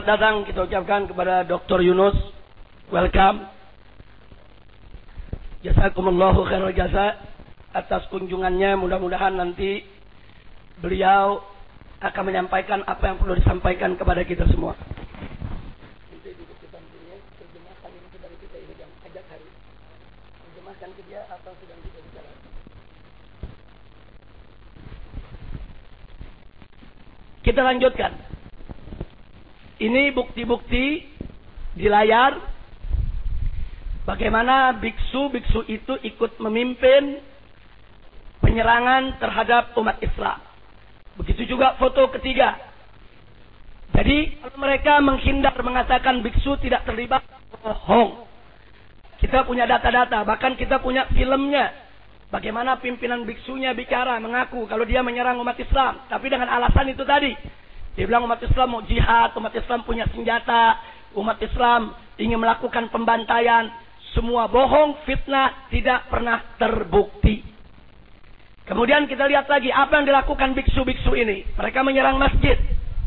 datang kita ucapkan kepada Dr. Yunus. Welcome. Jazakumullahu khairal jasa atas kunjungannya. Mudah-mudahan nanti beliau akan menyampaikan apa yang perlu disampaikan kepada kita semua. Kita lanjutkan. Ini bukti-bukti di layar bagaimana biksu-biksu itu ikut memimpin penyerangan terhadap umat Islam. Begitu juga foto ketiga. Jadi kalau mereka menghindar mengatakan biksu tidak terlibat, bohong. Kita punya data-data, bahkan kita punya filmnya. Bagaimana pimpinan biksunya bicara, mengaku kalau dia menyerang umat Islam. Tapi dengan alasan itu tadi. Dia bilang umat Islam mau jihad, umat Islam punya senjata, umat Islam ingin melakukan pembantaian. Semua bohong, fitnah, tidak pernah terbukti. Kemudian kita lihat lagi apa yang dilakukan biksu-biksu ini. Mereka menyerang masjid.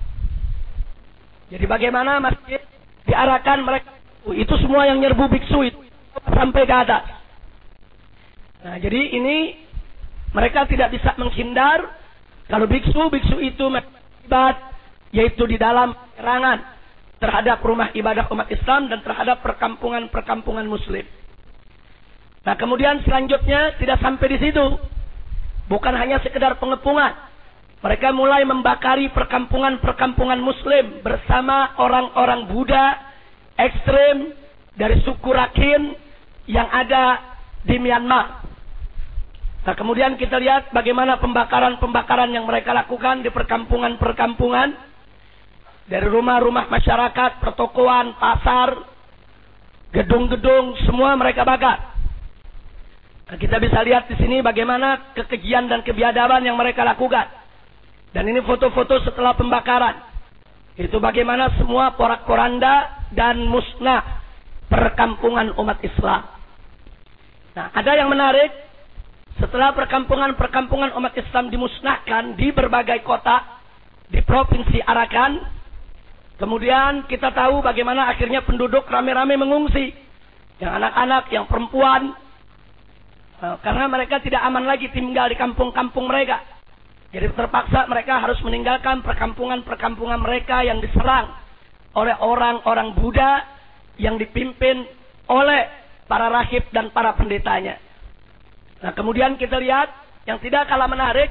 Jadi bagaimana masjid diarahkan mereka. Itu semua yang nyerbu biksu itu sampai ke atas. Nah, jadi ini mereka tidak bisa menghindar kalau biksu itu terlibat, yaitu di dalam serangan terhadap rumah ibadah umat Islam dan terhadap perkampungan-perkampungan Muslim. Nah, kemudian selanjutnya tidak sampai di situ, bukan hanya sekedar pengepungan, mereka mulai membakari perkampungan-perkampungan Muslim bersama orang-orang Buddha ekstrem dari suku Rakhine yang ada di Myanmar. Nah, kemudian kita lihat bagaimana pembakaran-pembakaran yang mereka lakukan di perkampungan-perkampungan. Dari rumah-rumah masyarakat, pertokoan, pasar, gedung-gedung, semua mereka bakar. Nah, kita bisa lihat di sini bagaimana kekejian dan kebiadaban yang mereka lakukan. Dan ini foto-foto setelah pembakaran. Itu bagaimana semua porak-poranda dan musnah perkampungan umat Islam. Nah, ada yang menarik. Setelah perkampungan-perkampungan umat Islam dimusnahkan di berbagai kota di Provinsi Arakan, kemudian kita tahu bagaimana akhirnya penduduk rame-rame mengungsi. Yang anak-anak, yang perempuan, karena mereka tidak aman lagi tinggal di kampung-kampung mereka. Jadi terpaksa mereka harus meninggalkan perkampungan-perkampungan mereka yang diserang oleh orang-orang Buddha yang dipimpin oleh para rahib dan para pendetanya. Nah, kemudian kita lihat yang tidak kalah menarik,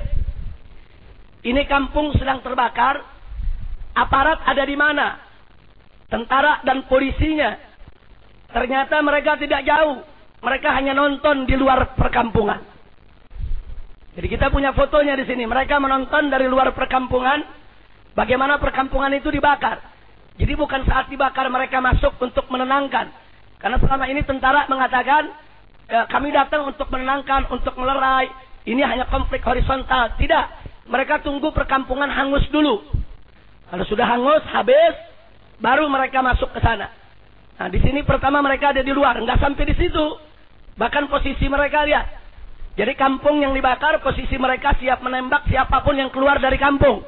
ini kampung sedang terbakar, aparat ada di mana? Tentara dan polisinya. Ternyata mereka tidak jauh, mereka hanya nonton di luar perkampungan. Jadi kita punya fotonya di sini, mereka menonton dari luar perkampungan, bagaimana perkampungan itu dibakar. Jadi bukan saat dibakar mereka masuk untuk menenangkan. Karena selama ini tentara mengatakan, kami datang untuk menenangkan, untuk melerai. Ini hanya konflik horizontal. Tidak. Mereka tunggu perkampungan hangus dulu. Kalau sudah hangus, habis, baru mereka masuk ke sana. Nah, di sini pertama mereka ada di luar. Nggak sampai di situ. Bahkan posisi mereka lihat. Jadi kampung yang dibakar, posisi mereka siap menembak siapapun yang keluar dari kampung.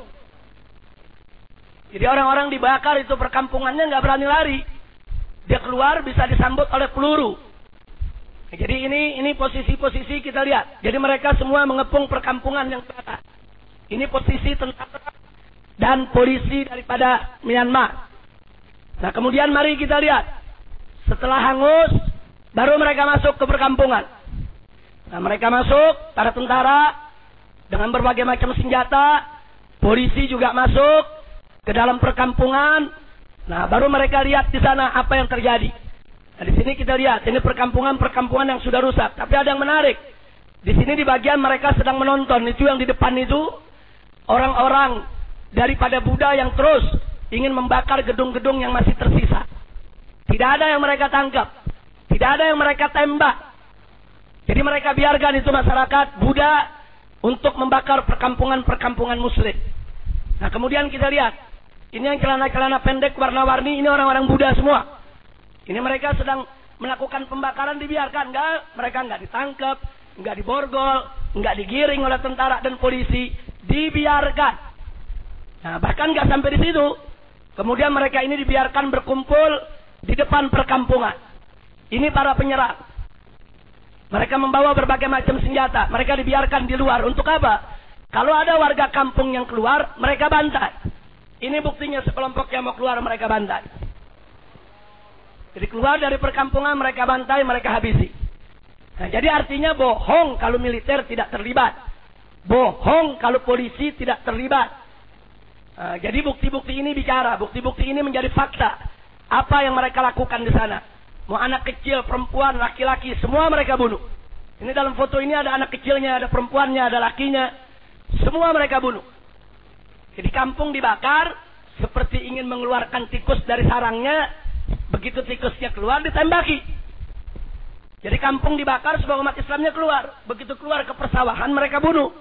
Jadi orang-orang dibakar itu perkampungannya nggak berani lari. Dia keluar bisa disambut oleh peluru. Jadi ini posisi-posisi kita lihat. Jadi mereka semua mengepung perkampungan yang terbakar. Ini posisi tentara dan polisi daripada Myanmar. Nah, kemudian mari kita lihat. Setelah hangus, baru mereka masuk ke perkampungan. Nah, mereka masuk, para tentara dengan berbagai macam senjata, polisi juga masuk ke dalam perkampungan. Nah, baru mereka lihat di sana apa yang terjadi. Nah, di sini kita lihat, ini perkampungan-perkampungan yang sudah rusak. Tapi ada yang menarik. Di sini di bagian mereka sedang menonton. Itu yang di depan itu, orang-orang daripada Buddha yang terus ingin membakar gedung-gedung yang masih tersisa. Tidak ada yang mereka tangkap. Tidak ada yang mereka tembak. Jadi mereka biarkan itu masyarakat Buddha untuk membakar perkampungan-perkampungan Muslim. Nah, kemudian kita lihat. Ini yang celana-celana pendek warna-warni, ini orang-orang Buddha semua. Ini mereka sedang melakukan pembakaran, dibiarkan. Mereka nggak ditangkap, nggak diborgol, nggak digiring oleh tentara dan polisi, dibiarkan. Nah, bahkan nggak sampai di situ. Kemudian mereka ini dibiarkan berkumpul di depan perkampungan. Ini para penyerang. Mereka membawa berbagai macam senjata. Mereka dibiarkan di luar. Untuk apa? Kalau ada warga kampung yang keluar, mereka bantai. Ini buktinya sekelompok yang mau keluar, mereka bantai. Jadi keluar dari perkampungan, mereka bantai, mereka habisi. Nah, jadi artinya bohong kalau militer tidak terlibat. Bohong kalau polisi tidak terlibat. Nah, jadi bukti-bukti ini bicara. Bukti-bukti ini menjadi fakta. Apa yang mereka lakukan di sana. Mau anak kecil, perempuan, laki-laki, semua mereka bunuh. Ini dalam foto ini ada anak kecilnya, ada perempuannya, ada lakinya. Semua mereka bunuh. Jadi kampung dibakar, seperti ingin mengeluarkan tikus dari sarangnya. Begitu tikusnya keluar, ditembaki. Jadi kampung dibakar supaya umat Islamnya keluar. Begitu keluar ke persawahan, mereka bunuh.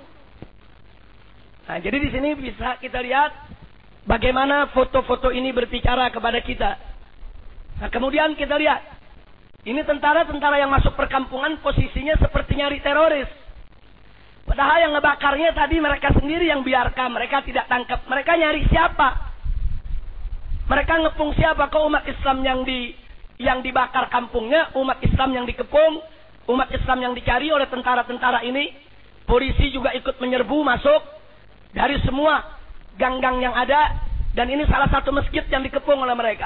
Nah, jadi di sini bisa kita lihat bagaimana foto-foto ini berbicara kepada kita. Nah, kemudian kita lihat. Ini tentara-tentara yang masuk perkampungan posisinya seperti nyari teroris. Padahal yang ngebakarnya tadi mereka sendiri yang biarkan. Mereka tidak tangkap. Mereka nyari siapa? Mereka ngepung siapa? Kok umat Islam yang dibakar kampungnya, umat Islam yang dikepung, umat Islam yang dicari oleh tentara-tentara ini. Polisi juga ikut menyerbu masuk dari semua gang-gang yang ada. Dan ini salah satu masjid yang dikepung oleh mereka.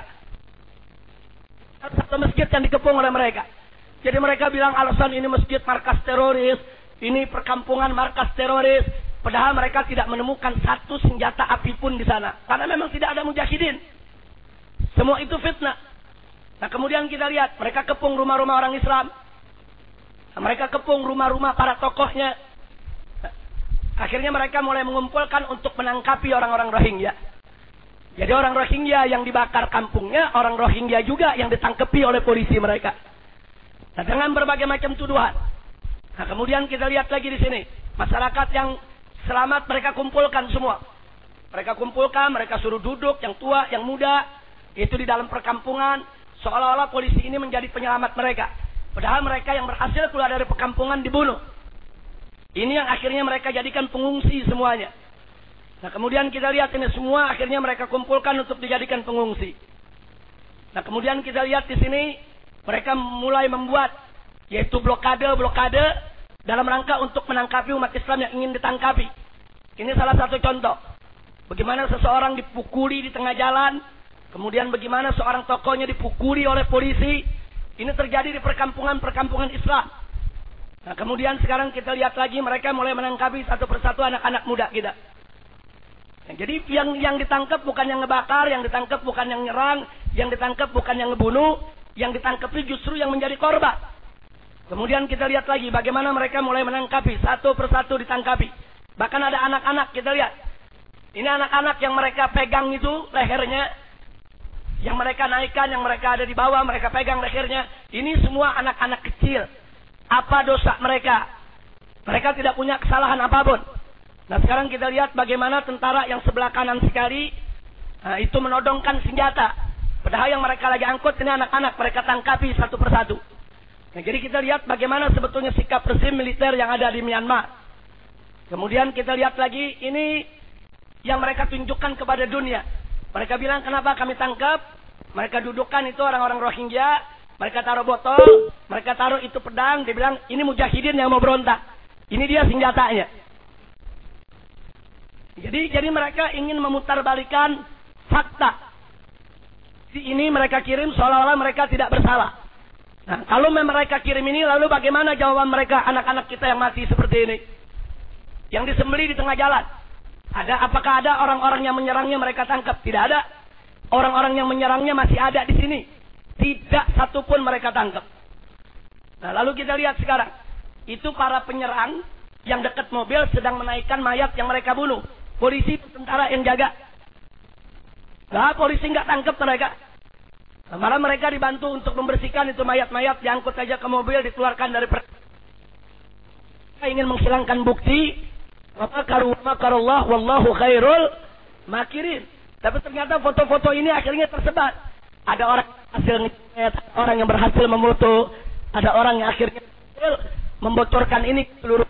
Salah satu masjid yang dikepung oleh mereka. Jadi mereka bilang alasan ini masjid markas teroris. Ini perkampungan markas teroris. Padahal mereka tidak menemukan satu senjata api pun di sana. Karena memang tidak ada mujahidin. Semua itu fitnah. Nah, kemudian kita lihat. Mereka kepung rumah-rumah orang Islam. Nah, mereka kepung rumah-rumah para tokohnya. Nah, akhirnya mereka mulai mengumpulkan untuk menangkapi orang-orang Rohingya. Jadi orang Rohingya yang dibakar kampungnya. Orang Rohingya juga yang ditangkapi oleh polisi mereka. Nah, dengan berbagai macam tuduhan. Nah, kemudian kita lihat lagi di sini. Masyarakat yang selamat mereka kumpulkan semua. Mereka kumpulkan, mereka suruh duduk, yang tua, yang muda. Itu di dalam perkampungan. Seolah-olah polisi ini menjadi penyelamat mereka. Padahal mereka yang berhasil keluar dari perkampungan dibunuh. Ini yang akhirnya mereka jadikan pengungsi semuanya. Nah, kemudian kita lihat ini semua akhirnya mereka kumpulkan untuk dijadikan pengungsi. Nah, kemudian kita lihat di sini. Mereka mulai membuat yaitu blokade dalam rangka untuk menangkapi umat Islam yang ingin ditangkapi. Ini salah satu contoh. Bagaimana seseorang dipukuli di tengah jalan. Kemudian bagaimana seorang tokohnya dipukuli oleh polisi. Ini terjadi di perkampungan-perkampungan Islam. Nah, kemudian sekarang kita lihat lagi mereka mulai menangkapi satu persatu anak-anak muda kita. Nah, jadi yang ditangkap bukan yang ngebakar, yang ditangkap bukan yang nyerang, yang ditangkap bukan yang ngebunuh, yang ditangkapi justru yang menjadi korban. Kemudian kita lihat lagi bagaimana mereka mulai menangkapi. Satu persatu ditangkapi. Bahkan ada anak-anak kita lihat. Ini anak-anak yang mereka pegang itu lehernya. Yang mereka naikkan, yang mereka ada di bawah. Mereka pegang lehernya. Ini semua anak-anak kecil. Apa dosa mereka? Mereka tidak punya kesalahan apapun. Nah, sekarang kita lihat bagaimana tentara yang sebelah kanan sekali. Nah, itu menodongkan senjata. Padahal yang mereka lagi angkut ini anak-anak. Mereka tangkapi satu persatu. Nah, jadi kita lihat bagaimana sebetulnya sikap rezim militer yang ada di Myanmar. Kemudian kita lihat lagi ini yang mereka tunjukkan kepada dunia. Mereka bilang kenapa kami tangkap. Mereka dudukkan itu orang-orang Rohingya. Mereka taruh botol. Mereka taruh itu pedang. Dia bilang ini mujahidin yang mau berontak. Ini dia senjatanya. Jadi mereka ingin memutarbalikan fakta. Ini mereka kirim seolah-olah mereka tidak bersalah. Nah, kalau mereka kirim ini, lalu bagaimana jawaban mereka, anak-anak kita yang mati seperti ini? Yang disembelih di tengah jalan. Apakah ada orang-orang yang menyerangnya mereka tangkap? Tidak ada. Orang-orang yang menyerangnya masih ada di sini. Tidak satupun mereka tangkap. Nah, lalu kita lihat sekarang. Itu para penyerang yang dekat mobil sedang menaikkan mayat yang mereka bunuh. Polisi, tentara yang jaga. Nah, polisi nggak tangkap mereka. Malah mereka dibantu untuk membersihkan itu mayat-mayat, diangkut saja ke mobil, dikeluarkan dari ingin menghilangkan bukti. Makarullah wallahu khairul makirin. Tapi ternyata foto-foto ini akhirnya tersebar. Ada orang orang yang berhasil memoto, ada orang yang akhirnya membocorkan ini seluruh.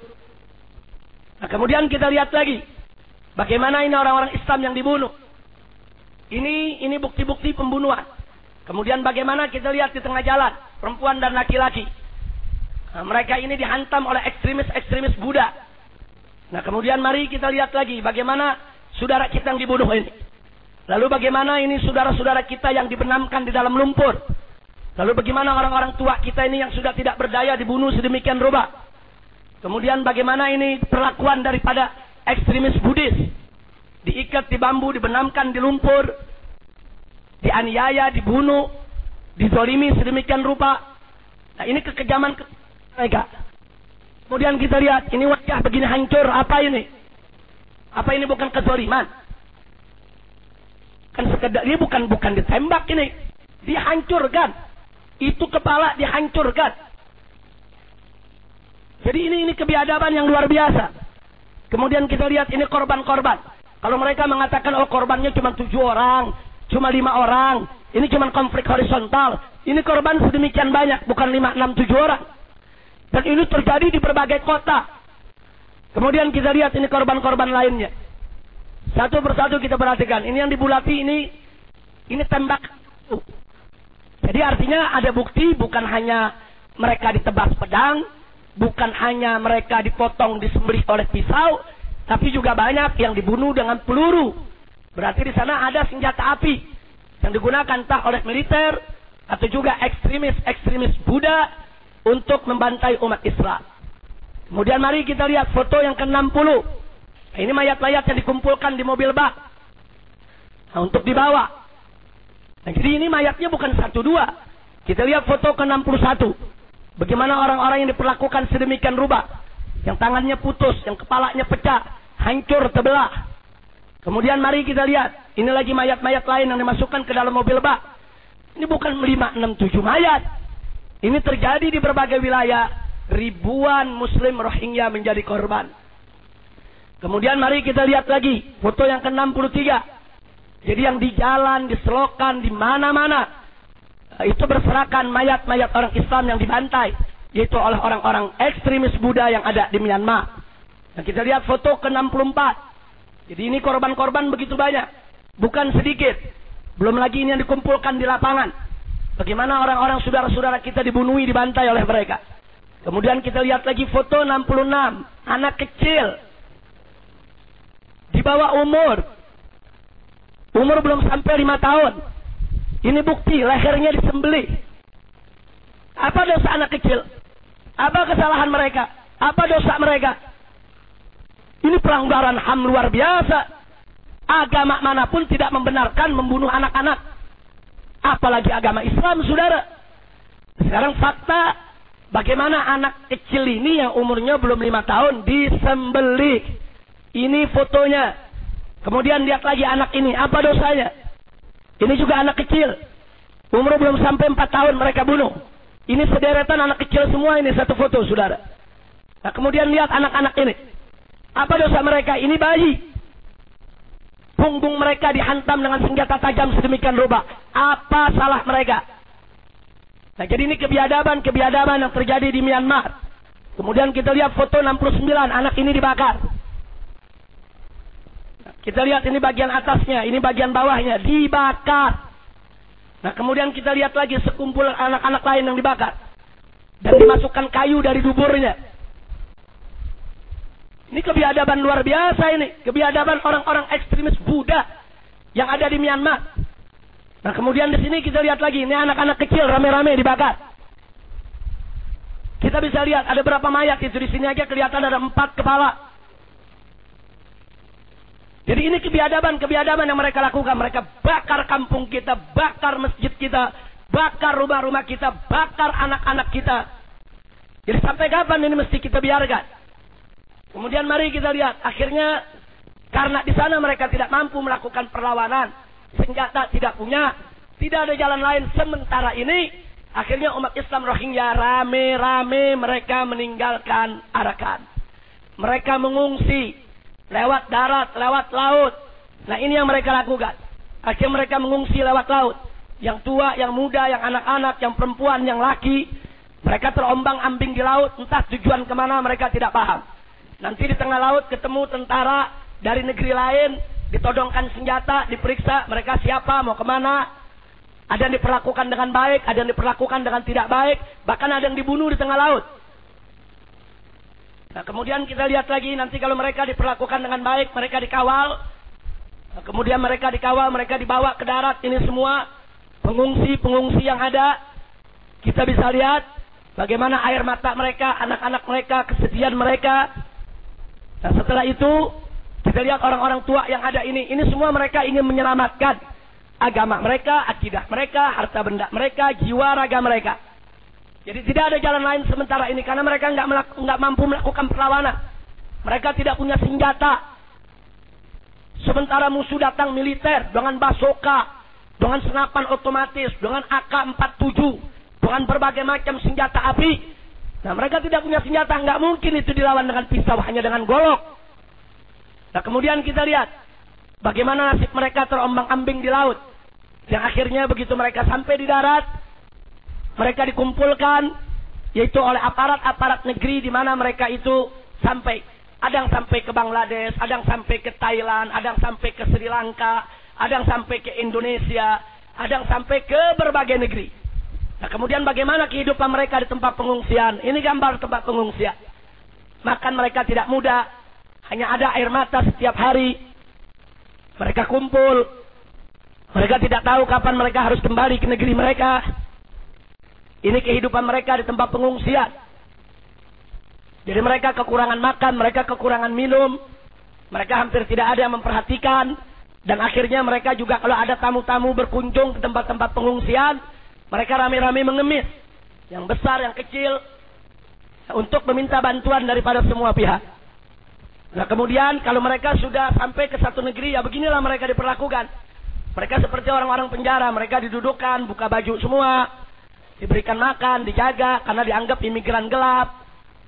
Nah, kemudian kita lihat lagi bagaimana ini orang-orang Islam yang dibunuh. Ini bukti-bukti pembunuhan. Kemudian bagaimana kita lihat di tengah jalan, perempuan dan laki-laki. Nah, mereka ini dihantam oleh ekstremis Buddha. Nah, kemudian mari kita lihat lagi bagaimana saudara kita yang dibunuh ini. Lalu bagaimana ini saudara-saudara kita yang dibenamkan di dalam lumpur. Lalu bagaimana orang-orang tua kita ini yang sudah tidak berdaya dibunuh sedemikian rupa. Kemudian bagaimana ini perlakuan daripada ekstremis Buddhis. Diikat di bambu, dibenamkan di lumpur, dianiaya, dibunuh, dizolimi sedemikian rupa. Nah, ini kekejaman mereka. Kemudian kita lihat, ini wajah begini hancur, apa ini? Apa ini bukan kezoliman? Kan sekedar, ini bukan ditembak ini. Dihancurkan. Itu kepala dihancurkan. Jadi ini kebiadaban yang luar biasa. Kemudian kita lihat ini korban-korban. Kalau mereka mengatakan, oh korbannya cuma 7 orang, cuma 5 orang, ini cuma konflik horizontal. Ini korban sedemikian banyak, bukan 5, 6, 7 orang. Dan ini terjadi di berbagai kota. Kemudian kita lihat ini korban-korban lainnya. Satu persatu kita perhatikan. Ini yang dibulati, ini tembak. Jadi artinya ada bukti, bukan hanya mereka ditebas pedang, bukan hanya mereka dipotong, disembelih oleh pisau, tapi juga banyak yang dibunuh dengan peluru. Berarti di sana ada senjata api yang digunakan entah oleh militer atau juga ekstremis Buddha untuk membantai umat Islam. Kemudian mari kita lihat foto yang ke-60. Nah, ini mayat-mayat yang dikumpulkan di mobil bak. Nah, untuk dibawa. Nah, jadi ini mayatnya bukan 1, 2. Kita lihat foto ke-61. Bagaimana orang-orang yang diperlakukan sedemikian rupa. Yang tangannya putus, yang kepalanya pecah, hancur, terbelah. Kemudian mari kita lihat, ini lagi mayat-mayat lain yang dimasukkan ke dalam mobil bak. Ini bukan 5, 6, 7 mayat. Ini terjadi di berbagai wilayah, ribuan Muslim Rohingya menjadi korban. Kemudian mari kita lihat lagi, foto yang ke-63. Jadi yang di jalan, di selokan, di mana-mana, itu berserakan mayat-mayat orang Islam yang dibantai. Yaitu oleh orang-orang ekstremis Buddha yang ada di Myanmar. Nah, kita lihat foto ke-64. Jadi ini korban-korban begitu banyak. Bukan sedikit. Belum lagi ini yang dikumpulkan di lapangan. Bagaimana orang-orang saudara-saudara kita dibunuhi, dibantai oleh mereka. Kemudian kita lihat lagi foto 66. Anak kecil. Di bawah umur. Umur belum sampai 5 tahun. Ini bukti, lehernya disembelih. Apa dosa anak kecil? Apa kesalahan mereka? Apa dosa mereka? Ini pelanggaran HAM luar biasa. Agama manapun tidak membenarkan membunuh anak-anak. Apalagi agama Islam, saudara. Sekarang fakta, bagaimana anak kecil ini yang umurnya belum 5 tahun disembelih. Ini fotonya. Kemudian lihat lagi anak ini, apa dosanya? Ini juga anak kecil. Umur belum sampai 4 tahun mereka bunuh. Ini sederetan anak kecil semua, ini satu foto, saudara. Nah, kemudian lihat anak-anak ini. Apa dosa mereka? Ini bayi. Punggung mereka dihantam dengan senjata tajam sedemikian rupa. Apa salah mereka? Nah, jadi ini kebiadaban yang terjadi di Myanmar. Kemudian kita lihat foto 69, anak ini dibakar. Nah, kita lihat ini bagian atasnya, ini bagian bawahnya, dibakar. Nah, kemudian kita lihat lagi sekumpulan anak-anak lain yang dibakar. Dan dimasukkan kayu dari duburnya. Ini kebiadaban luar biasa ini. Kebiadaban orang-orang ekstremis Buddha yang ada di Myanmar. Nah, kemudian di sini kita lihat lagi. Ini anak-anak kecil rame-rame dibakar. Kita bisa lihat ada berapa mayat itu. Di sini aja kelihatan ada 4 kepala. Jadi ini kebiadaban yang mereka lakukan. Mereka bakar kampung kita, bakar masjid kita, bakar rumah-rumah kita, bakar anak-anak kita. Jadi sampai kapan ini mesti kita biarkan? Kemudian mari kita lihat. Akhirnya karena di sana mereka tidak mampu melakukan perlawanan, senjata tidak punya, tidak ada jalan lain. Sementara ini akhirnya umat Islam Rohingya rame-rame mereka meninggalkan Arakan. Mereka mengungsi. Lewat darat, lewat laut. Nah, ini yang mereka lakukan. Akhirnya mereka mengungsi lewat laut. Yang tua, yang muda, yang anak-anak, yang perempuan, yang laki. Mereka terombang-ambing di laut. Entah tujuan kemana mereka tidak paham. Nanti di tengah laut ketemu tentara dari negeri lain. ditodongkan senjata, diperiksa mereka siapa, mau kemana. Ada yang diperlakukan dengan baik, ada yang diperlakukan dengan tidak baik, bahkan ada yang dibunuh di tengah laut. Nah, kemudian kita lihat lagi nanti kalau mereka diperlakukan dengan baik, mereka dikawal. Nah, kemudian mereka dikawal, mereka dibawa ke darat. Ini semua pengungsi-pengungsi yang ada. Kita bisa lihat bagaimana air mata mereka, anak-anak mereka, kesedihan mereka. Nah, setelah itu kita lihat orang-orang tua yang ada ini semua mereka ingin menyelamatkan agama mereka, akidah mereka, harta benda mereka, jiwa raga mereka. Jadi tidak ada jalan lain sementara ini karena mereka nggak mampu melakukan perlawanan. Mereka tidak punya senjata. Sementara musuh datang militer dengan basoka, dengan senapan otomatis, dengan AK-47, dengan berbagai macam senjata api. Nah, mereka tidak punya senjata, nggak mungkin itu dilawan dengan pisau, hanya dengan golok. Nah, kemudian kita lihat bagaimana nasib mereka terombang-ambing di laut. Yang akhirnya begitu mereka sampai di darat, mereka dikumpulkan, yaitu oleh aparat-aparat negeri di mana mereka itu sampai. Ada yang sampai ke Bangladesh, ada yang sampai ke Thailand, ada yang sampai ke Sri Lanka, ada yang sampai ke Indonesia, ada yang sampai ke berbagai negeri. Nah, kemudian bagaimana kehidupan mereka di tempat pengungsian. Ini gambar tempat pengungsian. Makan mereka tidak mudah. Hanya ada air mata setiap hari. Mereka kumpul. Mereka tidak tahu kapan mereka harus kembali ke negeri mereka. Ini kehidupan mereka di tempat pengungsian. Jadi mereka kekurangan makan, mereka kekurangan minum. Mereka hampir tidak ada yang memperhatikan. Dan akhirnya mereka juga kalau ada tamu-tamu berkunjung ke tempat-tempat pengungsian, mereka rame-rame mengemis. Yang besar, yang kecil. Untuk meminta bantuan daripada semua pihak. Nah, kemudian kalau mereka sudah sampai ke satu negeri, ya beginilah mereka diperlakukan. Mereka seperti orang-orang penjara. Mereka didudukkan, buka baju semua. Diberikan makan, dijaga. Karena dianggap imigran gelap.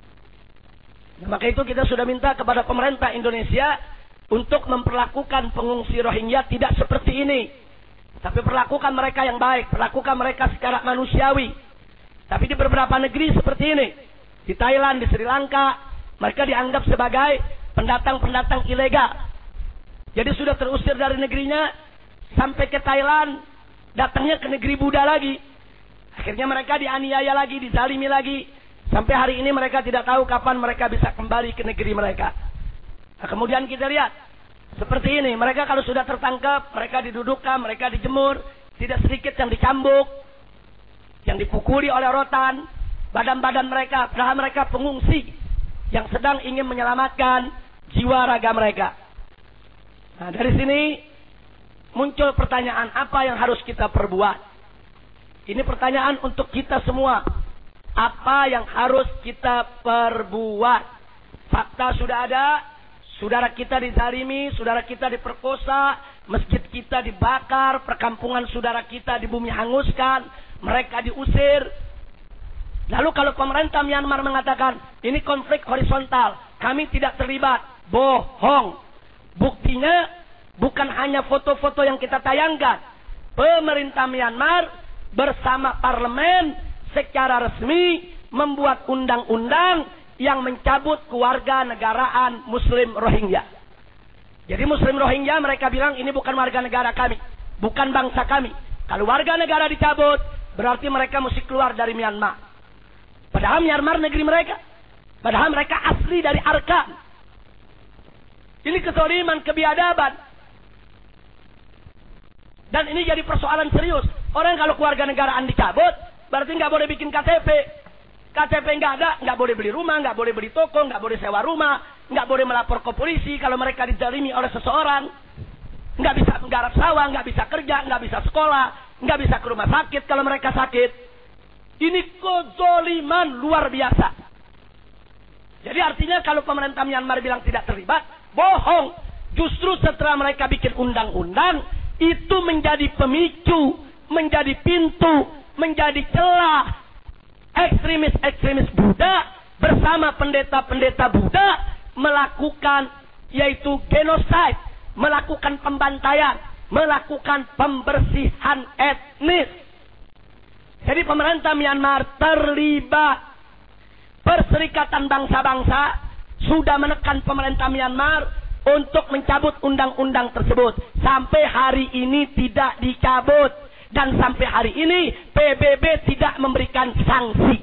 Nah, maka itu kita sudah minta kepada pemerintah Indonesia untuk memperlakukan pengungsi Rohingya tidak seperti ini. Tapi perlakukan mereka yang baik. Perlakukan mereka secara manusiawi. Tapi di beberapa negeri seperti ini. Di Thailand, di Sri Lanka. Mereka dianggap sebagai pendatang-pendatang ilegal. Jadi sudah terusir dari negerinya. Sampai ke Thailand. Datangnya ke negeri Buddha lagi. Akhirnya mereka dianiaya lagi. Dizalimi lagi. Sampai hari ini mereka tidak tahu kapan mereka bisa kembali ke negeri mereka. Nah, kemudian kita lihat. Seperti ini, mereka kalau sudah tertangkap, mereka didudukkan, mereka dijemur, tidak sedikit yang dicambuk, yang dipukuli oleh rotan, badan-badan mereka, padahal mereka pengungsi, yang sedang ingin menyelamatkan jiwa raga mereka. Nah, dari sini, muncul pertanyaan, apa yang harus kita perbuat? Ini pertanyaan untuk kita semua. Apa yang harus kita perbuat? Fakta sudah ada. Saudara kita dizalimi, saudara kita diperkosa, masjid kita dibakar, perkampungan saudara kita di bumi hanguskan, mereka diusir. Lalu kalau pemerintah Myanmar mengatakan, ini konflik horizontal, kami tidak terlibat, bohong. Buktinya bukan hanya foto-foto yang kita tayangkan. Pemerintah Myanmar bersama parlemen secara resmi membuat undang-undang yang mencabut kewarganegaraan Muslim Rohingya. Jadi Muslim Rohingya mereka bilang ini bukan warga negara kami, bukan bangsa kami. Kalau warga negara dicabut, berarti mereka mesti keluar dari Myanmar. Padahal Myanmar negeri mereka. Padahal mereka asli dari Arakan. Ini kezaliman, kebiadaban. Dan ini jadi persoalan serius. Orang kalau kewarganegaraan dicabut, berarti nggak boleh bikin KTP. KTP nggak ada, nggak boleh beli rumah, nggak boleh beli toko, nggak boleh sewa rumah, nggak boleh melapor ke polisi kalau mereka dizalimi oleh seseorang, nggak bisa menggarap sawah, nggak bisa kerja, nggak bisa sekolah, nggak bisa ke rumah sakit kalau mereka sakit. Ini kezaliman luar biasa. Jadi artinya kalau pemerintah Myanmar bilang tidak terlibat, bohong. Justru setelah mereka bikin undang-undang, itu menjadi pemicu, menjadi pintu, menjadi celah. Ekstremis-ekstremis Buddha bersama pendeta-pendeta Buddha melakukan yaitu genocide, melakukan pembantaian, melakukan pembersihan etnis. Jadi pemerintah Myanmar terlibat. Perserikatan bangsa-bangsa sudah menekan pemerintah Myanmar untuk mencabut undang-undang tersebut. Sampai hari ini tidak dicabut. Dan sampai hari ini PBB tidak memberikan sanksi.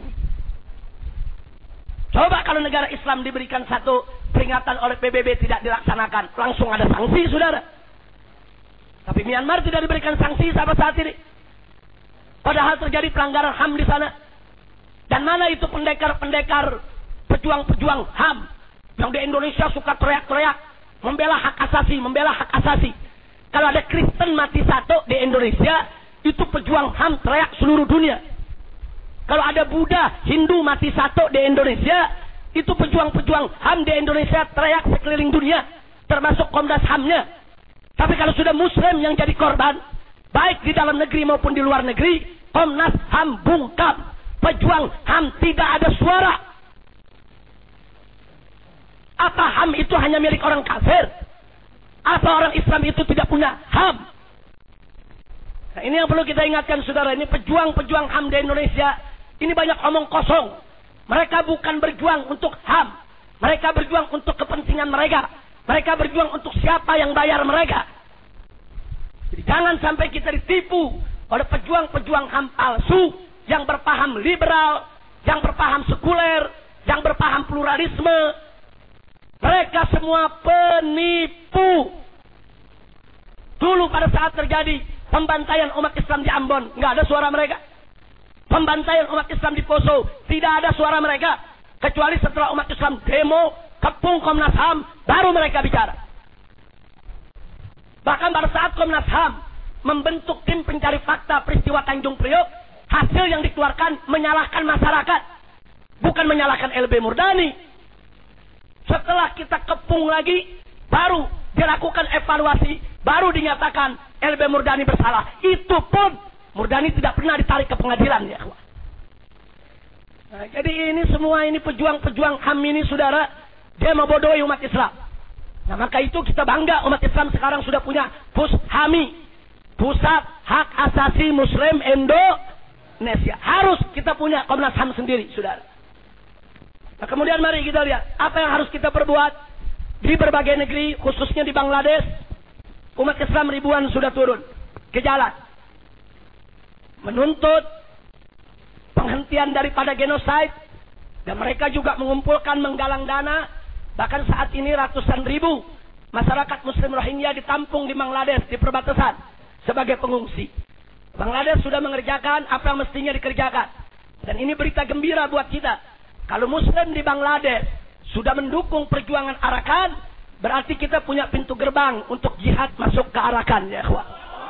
Coba kalau negara Islam diberikan satu peringatan oleh PBB tidak dilaksanakan, langsung ada sanksi, saudara. Tapi Myanmar tidak diberikan sanksi sampai saat ini. Padahal terjadi pelanggaran HAM di sana. Dan mana itu pendekar-pendekar, pejuang-pejuang HAM yang di Indonesia suka teriak-teriak membela hak asasi, membela hak asasi. Kalau ada Kristen mati satu di Indonesia, itu pejuang HAM teriak seluruh dunia. Kalau ada Buddha, Hindu mati satu di Indonesia, itu pejuang-pejuang HAM di Indonesia teriak sekeliling dunia, termasuk Komnas HAM-nya. Tapi kalau sudah Muslim yang jadi korban, baik di dalam negeri maupun di luar negeri, Komnas HAM bungkam. Pejuang HAM tidak ada suara. Apa HAM itu hanya milik orang kafir? Apa orang Islam itu tidak punya HAM? Nah, ini yang perlu kita ingatkan, saudara. Ini pejuang-pejuang HAM di Indonesia, ini banyak omong kosong. Mereka bukan berjuang untuk HAM. Mereka berjuang untuk kepentingan mereka. Mereka berjuang untuk siapa yang bayar mereka. Jadi jangan sampai kita ditipu oleh pejuang-pejuang HAM palsu yang berpaham liberal, yang berpaham sekuler, yang berpaham pluralisme. Mereka semua penipu. Dulu pada saat terjadi pembantaian umat Islam di Ambon, nggak ada suara mereka. Pembantaian umat Islam di Poso, tidak ada suara mereka. Kecuali setelah umat Islam demo, kepung Komnas HAM, baru mereka bicara. Bahkan pada saat Komnas HAM membentuk tim pencari fakta peristiwa Tanjung Priok, hasil yang dikeluarkan menyalahkan masyarakat, bukan menyalahkan LB Murdani. Setelah kita kepung lagi, baru dilakukan evaluasi, baru dinyatakan LB Murdani bersalah. Itu pun Murdani tidak pernah ditarik ke pengadilan, ya. Nah, jadi ini semua ini pejuang-pejuang HAM ini, saudara, dia membodohi umat Islam. Nah, maka itu kita bangga umat Islam sekarang sudah punya PUSHAMI, Pusat Hak Asasi Muslim Indonesia. Harus kita punya Komnas HAM sendiri, saudara. Nah, kemudian mari kita lihat apa yang harus kita perbuat di berbagai negeri, khususnya di Bangladesh. Umat Islam ribuan sudah turun ke jalan menuntut penghentian daripada genosid, dan mereka juga mengumpulkan, menggalang dana. Bahkan saat ini ratusan ribu masyarakat Muslim Rohingya ditampung di Bangladesh di perbatasan sebagai pengungsi. Bangladesh sudah mengerjakan apa yang mestinya dikerjakan, dan ini berita gembira buat kita. Kalau Muslim di Bangladesh sudah mendukung perjuangan Arakan, berarti kita punya pintu gerbang untuk jihad masuk ke Arakan, ya ikhwan.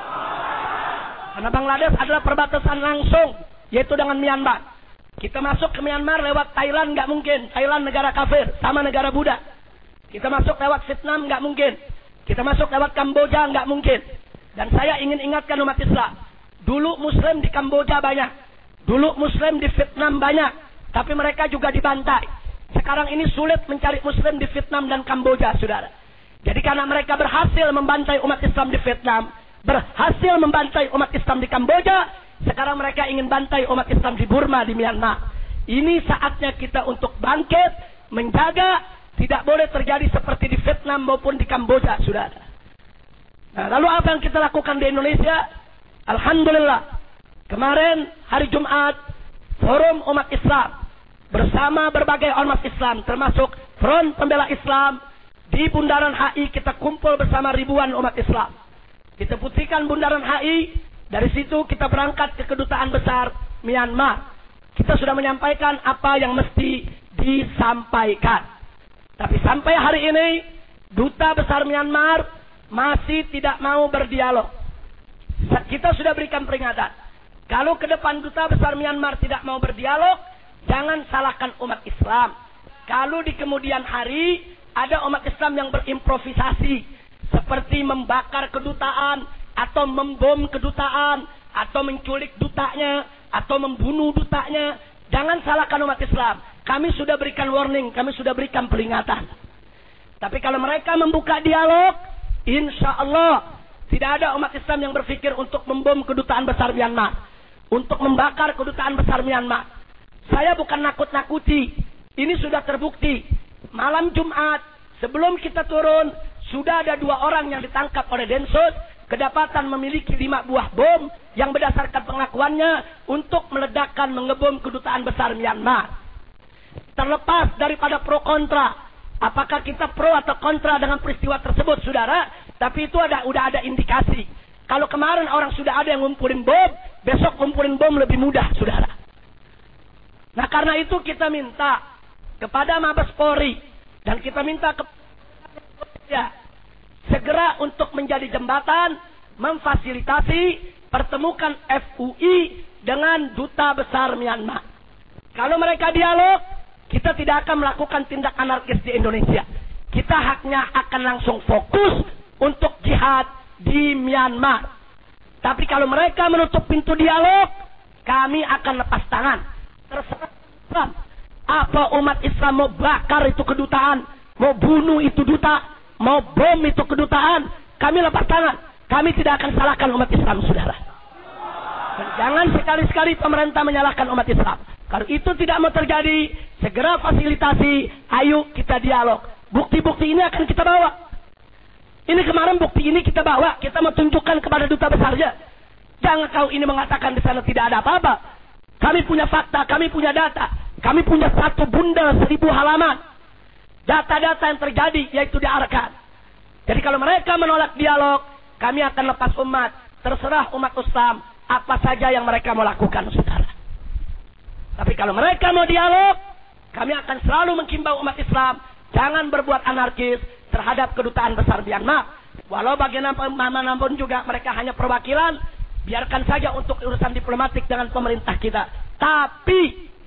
Karena Bangladesh adalah perbatasan langsung, yaitu dengan Myanmar. Kita masuk ke Myanmar lewat Thailand nggak mungkin. Thailand negara kafir, sama negara Buddha. Kita masuk lewat Vietnam nggak mungkin. Kita masuk lewat Kamboja nggak mungkin. Dan saya ingin ingatkan umat Islam, dulu Muslim di Kamboja banyak, dulu Muslim di Vietnam banyak, tapi mereka juga dibantai. Sekarang ini sulit mencari Muslim di Vietnam dan Kamboja, saudara. Jadi karena mereka berhasil membantai umat Islam di Vietnam, berhasil membantai umat Islam di Kamboja, sekarang mereka ingin bantai umat Islam di Burma, di Myanmar. Ini saatnya kita untuk bangkit, menjaga, tidak boleh terjadi seperti di Vietnam maupun di Kamboja, saudara. Nah, lalu apa yang kita lakukan di Indonesia? Alhamdulillah, kemarin hari Jumat, Forum Umat Islam bersama berbagai ormas Islam, termasuk Front Pembela Islam, di Bundaran HI kita kumpul bersama ribuan umat Islam. Kita putihkan Bundaran HI, dari situ kita berangkat ke Kedutaan Besar Myanmar. Kita sudah menyampaikan apa yang mesti disampaikan. Tapi sampai hari ini, Duta Besar Myanmar masih tidak mau berdialog. Kita sudah berikan peringatan. Kalau ke depan Duta Besar Myanmar tidak mau berdialog, jangan salahkan umat Islam. Kalau di kemudian hari ada umat Islam yang berimprovisasi, seperti membakar kedutaan, atau membom kedutaan, atau menculik dutanya, atau membunuh dutanya, jangan salahkan umat Islam. Kami sudah berikan warning, kami sudah berikan peringatan. Tapi kalau mereka membuka dialog, insya Allah tidak ada umat Islam yang berpikir untuk membom kedutaan besar Myanmar, untuk membakar kedutaan besar Myanmar. Saya bukan nakut-nakuti, ini sudah terbukti. Malam Jumat, sebelum kita turun, sudah ada 2 orang yang ditangkap oleh Densus, kedapatan memiliki 5 buah bom yang berdasarkan pengakuannya untuk meledakkan mengebom kedutaan besar Myanmar. Terlepas daripada pro kontra, apakah kita pro atau kontra dengan peristiwa tersebut, saudara? Tapi itu udah ada indikasi. Kalau kemarin orang sudah ada yang ngumpulin bom, besok ngumpulin bom lebih mudah, saudara. Nah, karena itu kita minta kepada Mabes Polri dan kita minta kepada segera untuk menjadi jembatan memfasilitasi pertemukan FUI dengan Duta Besar Myanmar. Kalau mereka dialog, kita tidak akan melakukan tindak anarkis di Indonesia. Kita haknya akan langsung fokus untuk jihad di Myanmar. Tapi kalau mereka menutup pintu dialog, kami akan lepas tangan. Terserah apa umat Islam mau bakar itu kedutaan, mau bunuh itu duta, mau bom itu kedutaan, kami lepas tangan. Kami tidak akan salahkan umat Islam, saudara. Dan jangan sekali-sekali pemerintah menyalahkan umat Islam. Kalau itu tidak mau terjadi, segera fasilitasi, ayo kita dialog. Bukti-bukti ini akan kita bawa. Ini kemarin bukti ini kita bawa, kita mau tunjukkan kepada duta besarnya. Jangan kau ini mengatakan di sana tidak ada apa-apa. Kami punya fakta, kami punya data. Kami punya 1 bundel 1000 halaman. Data-data yang terjadi, yaitu diarahkan. Jadi kalau mereka menolak dialog, kami akan lepas umat. Terserah umat Islam, apa saja yang mereka mau lakukan, saudara. Tapi kalau mereka mau dialog, kami akan selalu menghimbau umat Islam, jangan berbuat anarkis terhadap kedutaan besar Myanmar. Walau bagaimanapun juga mereka hanya perwakilan, biarkan saja untuk urusan diplomatik dengan pemerintah kita. Tapi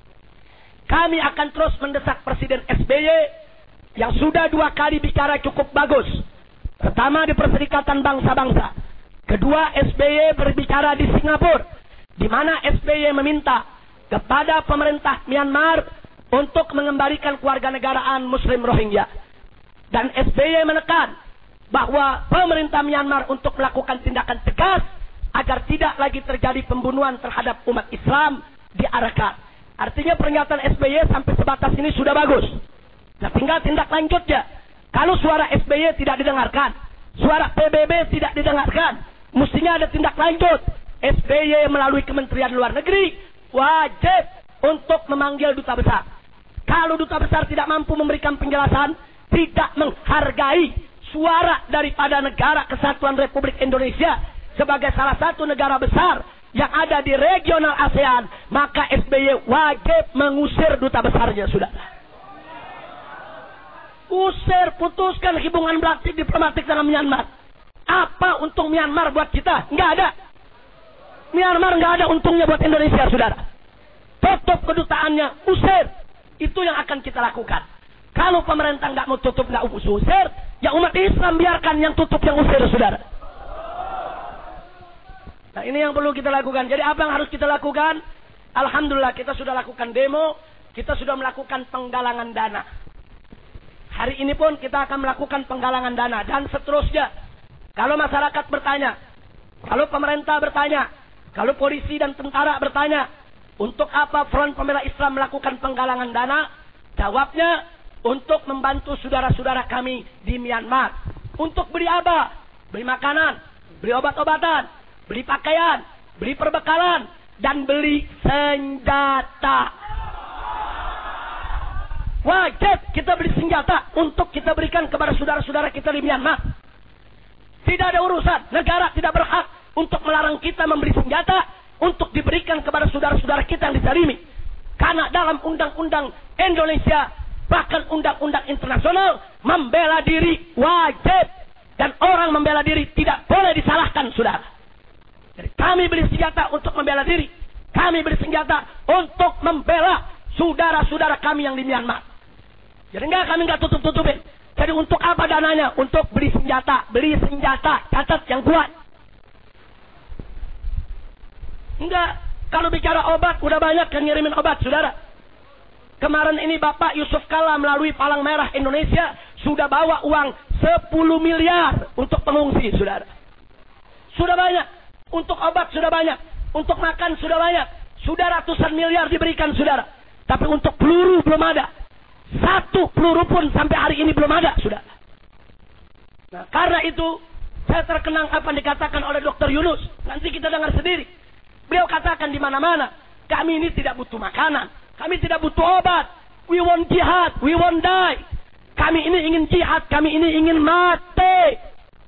kami akan terus mendesak Presiden SBY yang sudah 2 kali bicara cukup bagus. Pertama di Perserikatan Bangsa-Bangsa. Kedua, SBY berbicara di Singapura, di mana SBY meminta kepada pemerintah Myanmar untuk mengembalikan kewarganegaraan Muslim Rohingya. Dan SBY menekan bahwa pemerintah Myanmar untuk melakukan tindakan tegas agar tidak lagi terjadi pembunuhan terhadap umat Islam diarahkan. Artinya pernyataan SBY sampai sebatas ini sudah bagus. Nah, tinggal tindak lanjutnya. Kalau suara SBY tidak didengarkan, suara PBB tidak didengarkan, mestinya ada tindak lanjut. SBY melalui Kementerian Luar Negeri wajib untuk memanggil duta besar. Kalau duta besar tidak mampu memberikan penjelasan, tidak menghargai suara daripada Negara Kesatuan Republik Indonesia sebagai salah satu negara besar yang ada di regional ASEAN, maka SBY wajib mengusir duta besarnya, sudah. Usir, putuskan hubungan diplomatik dengan Myanmar. Apa untung Myanmar buat kita? Nggak ada. Myanmar nggak ada untungnya buat Indonesia, saudara. Tutup kedutaannya, usir. Itu yang akan kita lakukan. Kalau pemerintah nggak mau tutup, nggak usir, ya umat Islam biarkan yang tutup, yang usir, saudara. Nah, ini yang perlu kita lakukan. Jadi apa yang harus kita lakukan? Alhamdulillah kita sudah lakukan demo, kita sudah melakukan penggalangan dana. Hari ini pun kita akan melakukan penggalangan dana dan seterusnya. Kalau masyarakat bertanya, kalau pemerintah bertanya, kalau polisi dan tentara bertanya, untuk apa Front Pembela Islam melakukan penggalangan dana? Jawabnya, untuk membantu saudara-saudara kami di Myanmar. Untuk beli apa? Beli makanan, beli obat-obatan, beli pakaian, beli perbekalan, dan beli senjata. Wajib kita beli senjata untuk kita berikan kepada saudara-saudara kita di Myanmar. Tidak ada urusan, negara tidak berhak untuk melarang kita membeli senjata untuk diberikan kepada saudara-saudara kita yang dizalimi. Karena dalam undang-undang Indonesia, bahkan undang-undang internasional, membela diri wajib. Dan orang membela diri tidak boleh disalahkan, saudara. Jadi kami beli senjata untuk membela diri. Kami beli senjata untuk membela saudara-saudara kami yang di Myanmar. Jadi kami nggak tutup-tutupin. Jadi untuk apa dananya? Untuk beli senjata. Beli senjata. Catat yang kuat. Enggak. Kalau bicara obat, udah banyak yang ngirimin obat, saudara. Kemarin ini Bapak Yusuf Kalla melalui Palang Merah Indonesia sudah bawa uang 10 miliar untuk pengungsi, saudara. Sudah banyak. Untuk obat sudah banyak. Untuk makan sudah banyak. Sudah ratusan miliar diberikan, saudara. Tapi untuk peluru belum ada. 1 peluru pun sampai hari ini belum ada, saudara. Nah, karena itu saya terkenang apa yang dikatakan oleh Dr. Yunus. Nanti kita dengar sendiri. Beliau katakan di mana-mana, kami ini tidak butuh makanan, kami tidak butuh obat. We want jihad, we want die. Kami ini ingin jihad, kami ini ingin mati.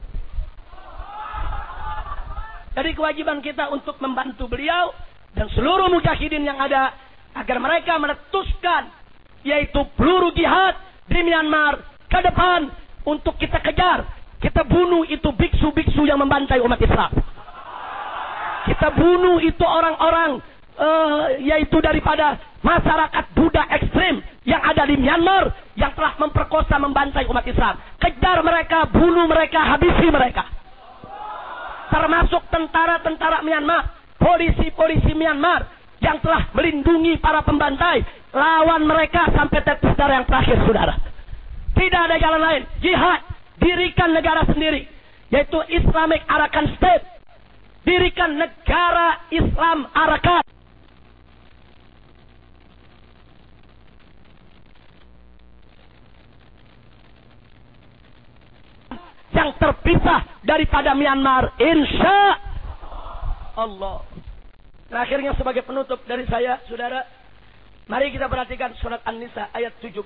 Jadi kewajiban kita untuk membantu beliau dan seluruh mujahidin yang ada agar mereka meletuskan yaitu peluru jihad di Myanmar ke depan untuk kita kejar, kita bunuh itu biksu-biksu yang membantai umat Islam. Kita bunuh itu orang-orang yaitu daripada masyarakat Buddha ekstrim yang ada di Myanmar yang telah memperkosa membantai umat Islam. Kejar mereka, bunuh mereka, habisi mereka. Termasuk tentara-tentara Myanmar, polisi-polisi Myanmar yang telah melindungi para pembantai. Lawan mereka sampai tetes darah yang terakhir, saudara. Tidak ada jalan lain. Jihad, dirikan negara sendiri, yaitu Islamic Arakan State. Dirikan negara Islam Arakan. Yang terpisah daripada Myanmar, insya Allah. Nah, akhirnya sebagai penutup dari saya, saudara, mari kita perhatikan surat An-Nisa ayat 75.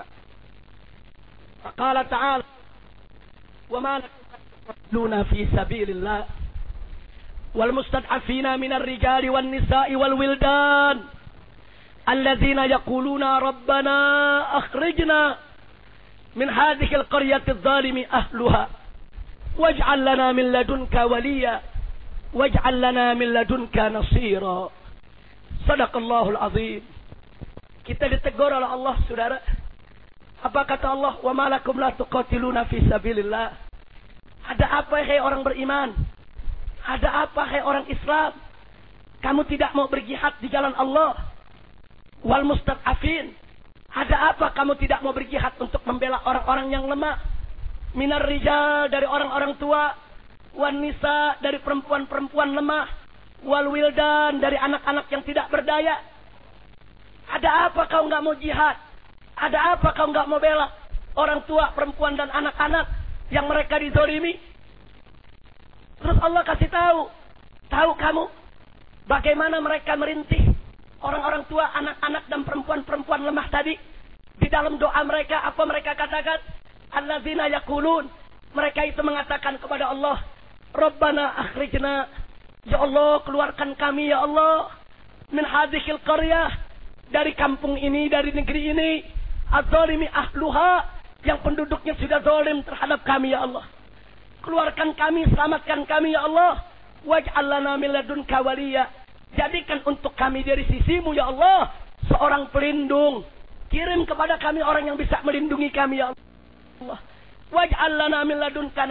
Qala ta'ala, wa ma lakum fi sabilillah wal mustad'afina minar rijali wan nisa'i wal wildan alladzina yaquluna rabbana akhrijna min hadhihi al-qaryati adh-dhalimi ahluha waj'al lana min ladunka waliya waj'al lana min ladunka nasira. Sadaqallahul azim. Kita ditegur oleh Allah, saudara. Apa kata Allah? Wa ma lakum la tuqatiluna fi sabilillah. Ada apa hai orang beriman? Ada apa hai orang Islam? Kamu tidak mau berjihad di jalan Allah? Wal mustad'afin. Ada apa kamu tidak mau berjihad untuk membela orang-orang yang lemah? Minar rijal, dari orang-orang tua. Wan nisa, dari perempuan-perempuan lemah. Wal wildan, dari anak-anak yang tidak berdaya. Ada apa kau nggak mau jihad? Ada apa kau nggak mau bela orang tua, perempuan dan anak-anak yang mereka dizalimi? Terus Allah kasih tahu kamu bagaimana mereka merintih orang-orang tua, anak-anak dan perempuan-perempuan lemah tadi. Di dalam doa mereka, apa mereka katakan? Alladzina yaqulun, mereka itu mengatakan kepada Allah, Rabbana akhrijna, ya Allah keluarkan kami ya Allah, min hadhil qaryah, dari kampung ini, dari negeri ini, az-zalimi ahluha, yang penduduknya sudah zalim terhadap kami ya Allah. Keluarkan kami, selamatkan kami ya Allah. Waj'al lana min ladunka waliya, jadikan untuk kami dari sisimu ya Allah seorang pelindung. Kirim kepada kami orang yang bisa melindungi kami ya Allah. Waj'al lana min ladunka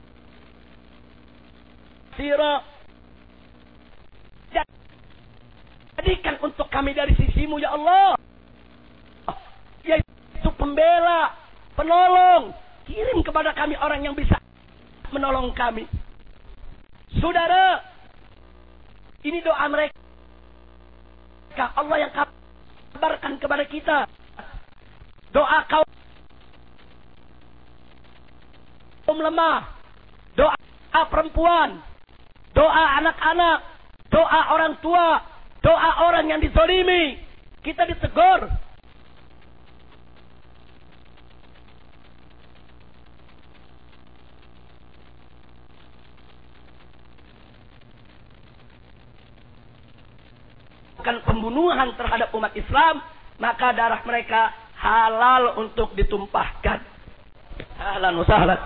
nasira, jadikan untuk kami dari sisimu ya Allah, yaitu pembela, penolong. Kirim kepada kami orang yang bisa menolong kami. Saudara, ini doa mereka. Allah yang kabarkan kepada kita. Doa kaum lemah, doa perempuan, doa anak-anak, doa orang tua, doa orang yang dizalimi. Kita ditegur. Pembunuhan terhadap umat Islam, maka darah mereka halal untuk ditumpahkan. Ahlan wa sahlan.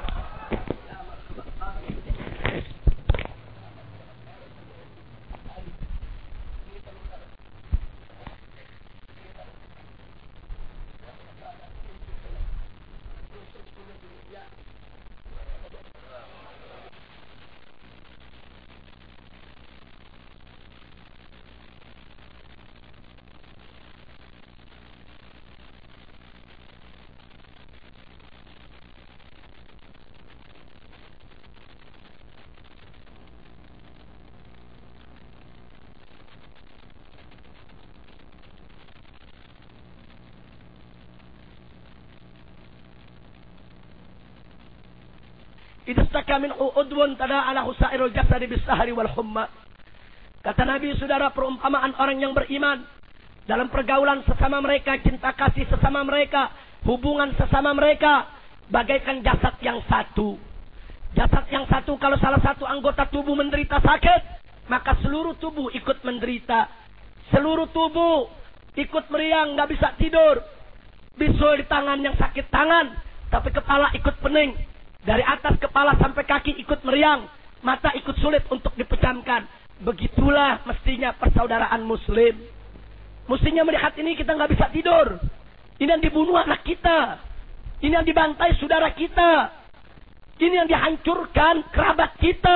idastaka minhu udwun tada'alahu sa'irul jasadi bis-sahri wal humma. Kata Nabi, saudara, perumpamaan orang yang beriman dalam pergaulan sesama mereka, cinta kasih sesama mereka, hubungan sesama mereka, bagaikan jasad yang satu. Jasad yang satu, kalau salah satu anggota tubuh menderita sakit, maka seluruh tubuh ikut menderita. Seluruh tubuh ikut meriang, nggak bisa tidur. Bisul di tangan yang sakit tangan, tapi kepala ikut pening. Dari atas kepala sampai kaki ikut meriang, mata ikut sulit untuk dipejamkan. Begitulah mestinya persaudaraan muslim. Mestinya melihat ini kita nggak bisa tidur. Ini yang dibunuh anak kita. Ini yang dibantai saudara kita. Ini yang dihancurkan kerabat kita.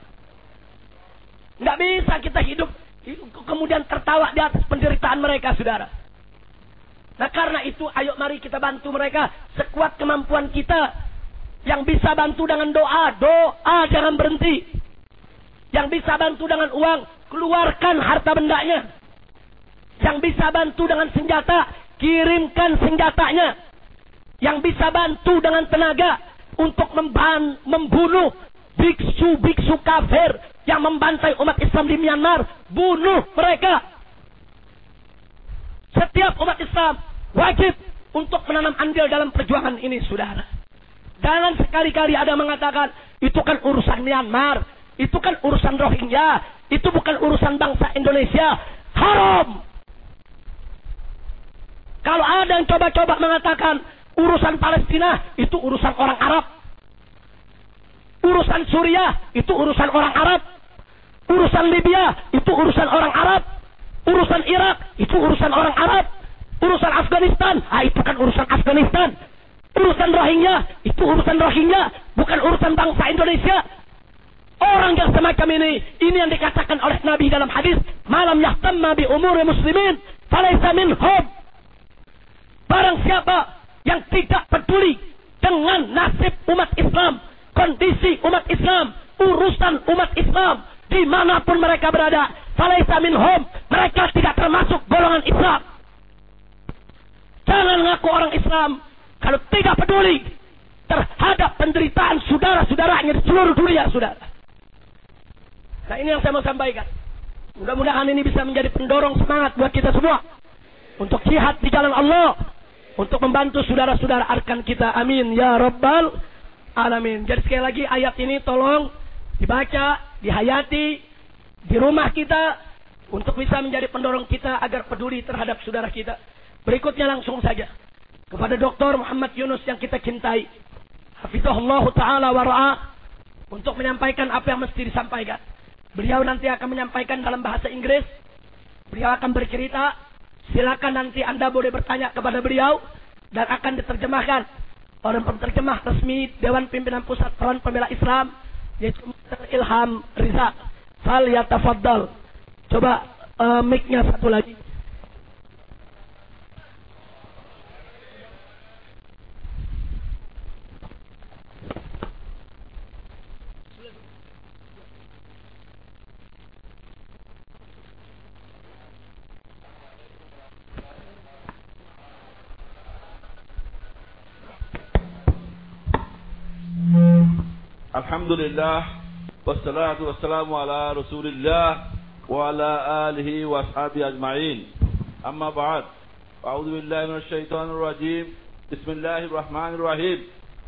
Nggak bisa kita hidup kemudian tertawa di atas penderitaan mereka, saudara. Nah, karena itu ayo mari kita bantu mereka sekuat kemampuan kita. Yang bisa bantu dengan doa, jangan berhenti. Yang bisa bantu dengan uang, keluarkan harta bendanya. Yang bisa bantu dengan senjata, kirimkan senjatanya. Yang bisa bantu dengan tenaga untuk membunuh biksu-biksu kafir yang membantai umat Islam di Myanmar, bunuh mereka. Setiap umat Islam wajib untuk menanam andil dalam perjuangan ini, saudara. Jangan sekali-kali ada mengatakan, itu kan urusan Myanmar, itu kan urusan Rohingya, itu bukan urusan bangsa Indonesia. Haram. Kalau ada yang coba-coba mengatakan, urusan Palestina, itu urusan orang Arab. Urusan Suriah, itu urusan orang Arab. Urusan Libya, itu urusan orang Arab. Urusan Irak, itu urusan orang Arab. Urusan Afghanistan, itu kan urusan Afghanistan. Urusan Rohingya, itu urusan Rohingya, bukan urusan bangsa Indonesia. Orang yang semacam ini yang dikatakan oleh Nabi dalam hadis, malam yahtamma bi umuri muslimin, falaysa minhum. Barang siapa yang tidak peduli dengan nasib umat Islam, kondisi umat Islam, urusan umat Islam, dimanapun mereka berada, falaysa minhum, mereka tidak termasuk golongan Islam. Jangan ngaku orang Islam kalau tidak peduli terhadap penderitaan saudara-saudaranya di seluruh dunia, saudara. Nah, ini yang saya mau sampaikan. Mudah-mudahan ini bisa menjadi pendorong semangat buat kita semua untuk jihad di jalan Allah, untuk membantu saudara-saudara arkan kita. Amin ya rabbal alamin. Jadi sekali lagi ayat ini tolong dibaca, dihayati di rumah kita untuk bisa menjadi pendorong kita agar peduli terhadap saudara kita. Berikutnya langsung saja kepada Dr. Muhammad Yunus yang kita cintai, hafizahullah ta'ala wa ra'ah, untuk menyampaikan apa yang mesti disampaikan. Beliau nanti akan menyampaikan dalam bahasa Inggris. Beliau akan bercerita. Silakan nanti Anda boleh bertanya kepada beliau dan akan diterjemahkan oleh penterjemah resmi Dewan Pimpinan Pusat Front Pembela Islam, yaitu Mr. Ilham Riza. Fal yatafaddal. Coba mic-nya satu lagi. Alhamdulillah, wassalatu wassalamu ala rasulillah wa ala alihi wa ashabihi ajma'in. Amma ba'd, a'udhu billahi minash shaitanir rajim. Bismillahirrahmanirrahim.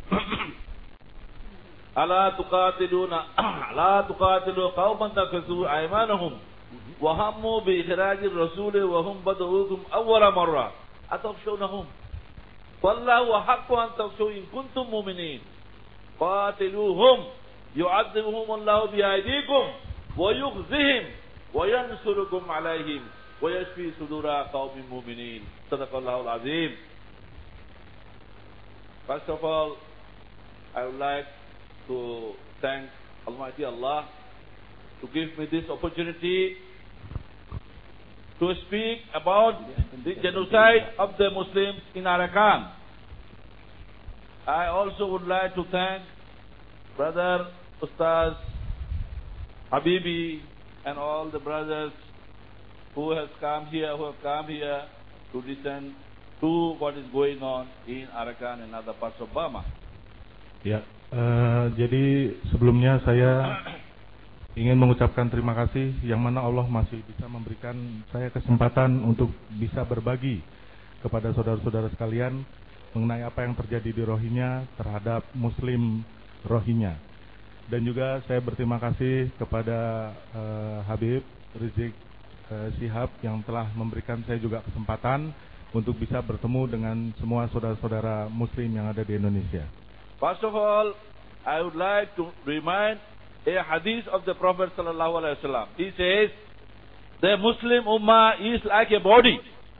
La tuqatilu qauman takasu aymanahum wa hammu bi ikhrajir rasul wa hum bada'ukum awwala marra atafshunahum wallahu haqqu an tafshu in kuntum mu'minin. قاتلوهم يعذبهم الله بأيديكم ويخزهم وينصركم عليهم ويشفي صدور قوم مؤمنين. صدق الله العظيم. First of all, I would like to thank Almighty Allah to give me this opportunity to speak about the genocide of the Muslims in Arakan. I also would like to thank Brother Ustaz Habibi and all the brothers who have come here to listen to what is going on in Arakan and other parts of Burma. Ya, Jadi sebelumnya saya ingin mengucapkan terima kasih yang mana Allah masih bisa memberikan saya kesempatan untuk bisa berbagi kepada saudara-saudara sekalian mengenai apa yang terjadi di Rohingya terhadap Muslim Rohingya. Dan juga saya berterima kasih kepada Habib Rizik Syihab yang telah memberikan saya juga kesempatan untuk bisa bertemu dengan semua saudara-saudara Muslim yang ada di Indonesia. First of all, I would like to remind a hadith of the Prophet sallallahu alaihi wasallam. He says, the Muslim Ummah is like a body.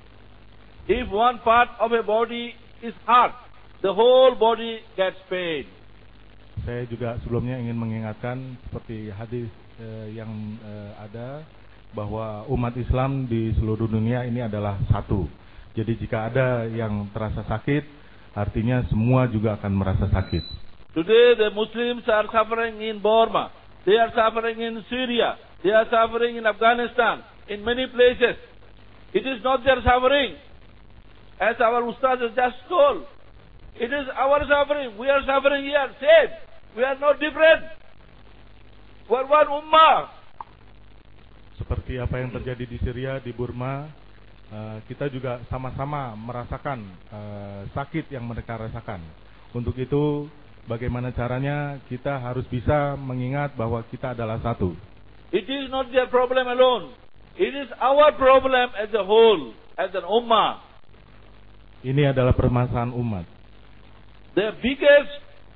If one part of a body is hurt, the whole body gets pain. Saya juga sebelumnya ingin mengingatkan seperti hadis yang ada bahwa umat Islam di seluruh dunia ini adalah satu. Jadi jika ada yang terasa sakit, artinya semua juga akan merasa sakit. Today the Muslims are suffering in Burma, they are suffering in Syria, they are suffering in Afghanistan, in many places. It is not their suffering, as our Ustaz has just told. It is our suffering. We are suffering here, same. We are not different. We are one ummah. Seperti apa yang terjadi di Syria, di Burma, kita juga sama-sama merasakan sakit yang mereka rasakan. Untuk itu, bagaimana caranya kita harus bisa mengingat bahwa kita adalah satu. It is not their problem alone. It is our problem as a whole, as an ummah. Ini adalah permasalahan umat. The biggest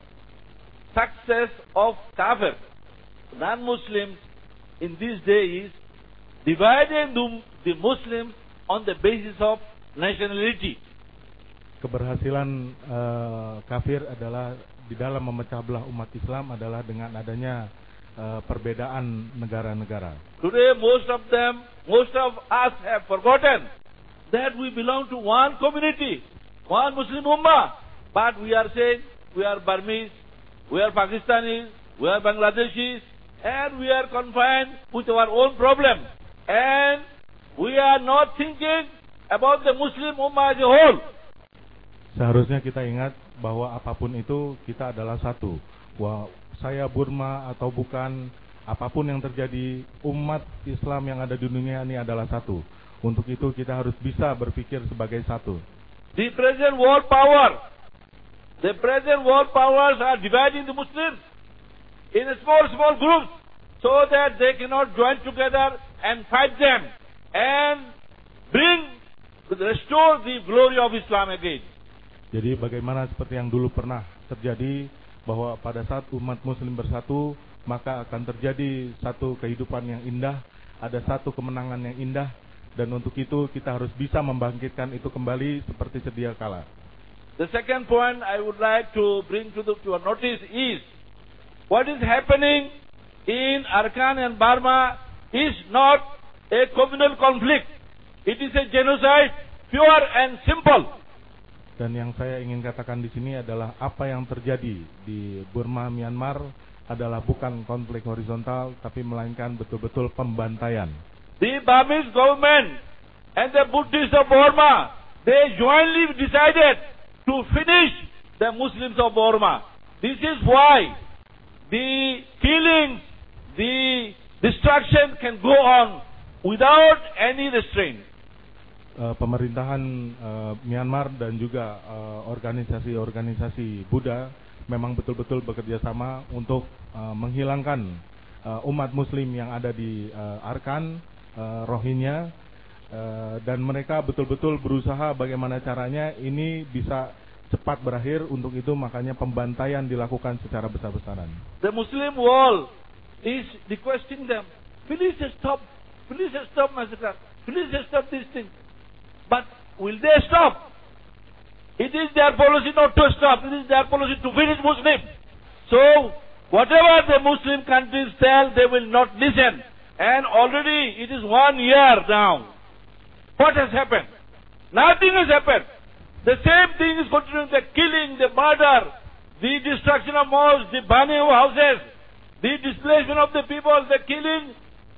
success of kafir, non-Muslims in these days, dividing the Muslims on the basis of nationality. Keberhasilan kafir adalah di dalam memecah belah umat Islam adalah dengan adanya perbedaan negara-negara. Today most of us have forgotten that we belong to one community, one Muslim Ummah. But we are saying we are Burmese, we are Pakistanis, we are Bangladeshis, and we are confined with our own problem. And we are not thinking about the Muslim Ummah as a whole. Seharusnya kita ingat bahwa apapun itu kita adalah satu. Wah, saya Burma atau bukan, apapun yang terjadi, umat Islam yang ada di dunia ini adalah satu. Untuk itu kita harus bisa berpikir sebagai satu. The present world powers are dividing the Muslims in small groups so that they cannot join together and fight them and restore the glory of Islam again. Jadi bagaimana seperti yang dulu pernah terjadi, bahwa pada saat umat Muslim bersatu, maka akan terjadi satu kehidupan yang indah, ada satu kemenangan yang indah, dan untuk itu kita harus bisa membangkitkan itu kembali seperti sedia kala. The second point I would like to bring to your notice is, what is happening in Arakan and Burma is not a communal conflict. It is a genocide, pure and simple. Dan yang saya ingin katakan di sini adalah apa yang terjadi di Burma, Myanmar adalah bukan konflik horizontal, tapi melainkan betul-betul pembantaian. The Burmese government and the Buddhists of Burma, they jointly decided to finish the Muslims of Burma. This is why the killings, the destruction can go on without any restraint. Pemerintahan Myanmar dan juga organisasi-organisasi Buddha memang betul-betul bekerja sama untuk menghilangkan umat Muslim yang ada di Arakan, Rohingya, dan mereka betul-betul berusaha bagaimana caranya ini bisa cepat berakhir. Untuk itu makanya pembantaian dilakukan secara besar-besaran. The Muslim world is requesting them, please stop massacre, please stop this thing. But will they stop? It is their policy not to stop. It is their policy to finish Muslims. So, whatever the Muslim countries tell, they will not listen. And already it is 1 year now. What has happened? Nothing has happened. The same thing is continuing. The killing, the murder, the destruction of mosques, the burning of houses, the displacement of the people, the killing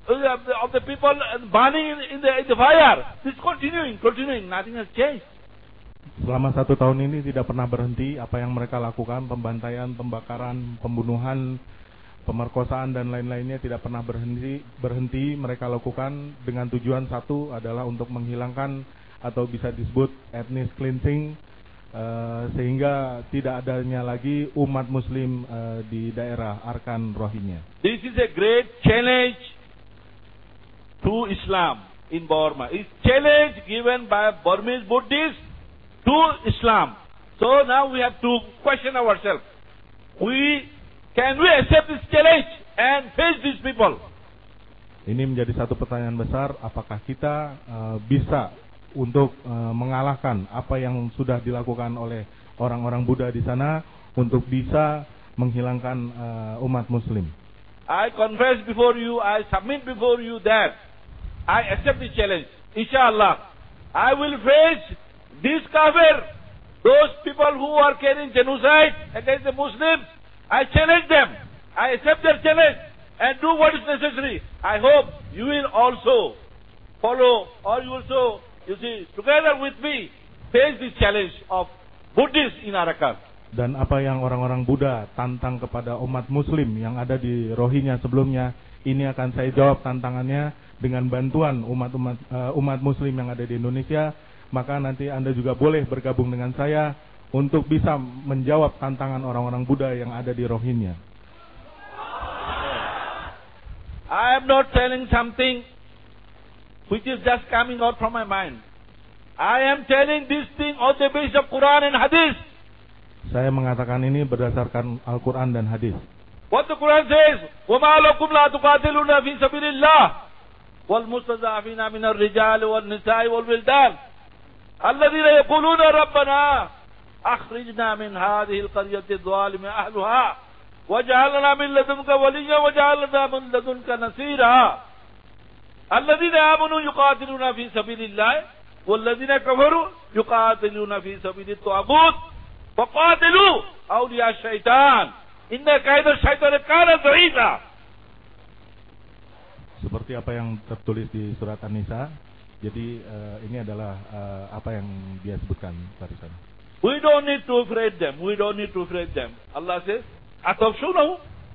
of the people, burning in the fire. This is continuing. Nothing has changed. Selama 1 tahun ini tidak pernah berhenti apa yang mereka lakukan, pembantaian, pembakaran, pembunuhan, pemerkosaan dan lain-lainnya tidak pernah berhenti mereka lakukan dengan tujuan satu adalah untuk menghilangkan atau bisa disebut ethnic cleansing, sehingga tidak adanya lagi umat muslim di daerah Arkan Rohingya. This is a great challenge to Islam in Burma. It's challenge given by Burmese Buddhists to Islam. So now we have to question ourselves. Can we accept this challenge and face these people? Ini menjadi satu pertanyaan besar, apakah kita bisa untuk mengalahkan apa yang sudah dilakukan oleh orang-orang Buddha di sana untuk bisa menghilangkan umat muslim. I confess before you, I submit before you that I accept this challenge. Inshallah, I will face these kafir, those people who are carrying genocide against the Muslims. I challenge them. I accept their challenge and do what is necessary. I hope you will also follow, or you also, you see, together with me, face this challenge of Buddhists in Arakan. Dan apa yang orang-orang Buddha tantang kepada umat muslim yang ada di Rohingya sebelumnya, ini akan saya jawab tantangannya dengan bantuan umat muslim yang ada di Indonesia. Maka nanti Anda juga boleh bergabung dengan saya untuk bisa menjawab tantangan orang-orang Buddha yang ada di Rohingya. I am not telling something which is just coming out from my mind. I am telling this thing on the basis of Quran and Hadith. Saya mengatakan ini berdasarkan Al-Quran dan Hadis. What the Quran says, وَمَا لَكُمْ لَا تُقَاتِلُونَ فِي سَبِيلِ اللَّهِ وَالْمُسْتَضْعَفِينَ مِنَ الرِّجَالِ وَالنِّسَاءِ وَالْوِلْدَانِ الَّذِينَ يَقُولُونَ رَبَّنَا أَخْرِجْنَا مِنْ هَذِهِ الْقَرْيَةِ الظَّالِمِ أَهْلُهَا وَاجْعَلْ لَنَا مِنْ لَدُنْكَ وَلِيًّا وَاجْعَلْ لَنَا مِنْ لَدُنْكَ نَصِيرًا الَّذِينَ آمَنُوا يُقَاتِلُونَ فِي سَبِيلِ اللَّهِ وَالَّذِينَ كَفَرُوا يُقَاتِلُونَ فِي سَبِيلِ الطَّاغُوتِ فَقَاتِلُوا أَوْلِيَاءَ الشَّيْطَانِ إِنَّ كَيْدَ الشَّيْطَانِ كَانَ ضَعِيفًا. Seperti apa yang tertulis di surat An-Nisa. Jadi ini adalah apa yang dia sebutkan barusan. We don't need to afraid them. We don't need to afraid them. Allah says, "Atafshunahu."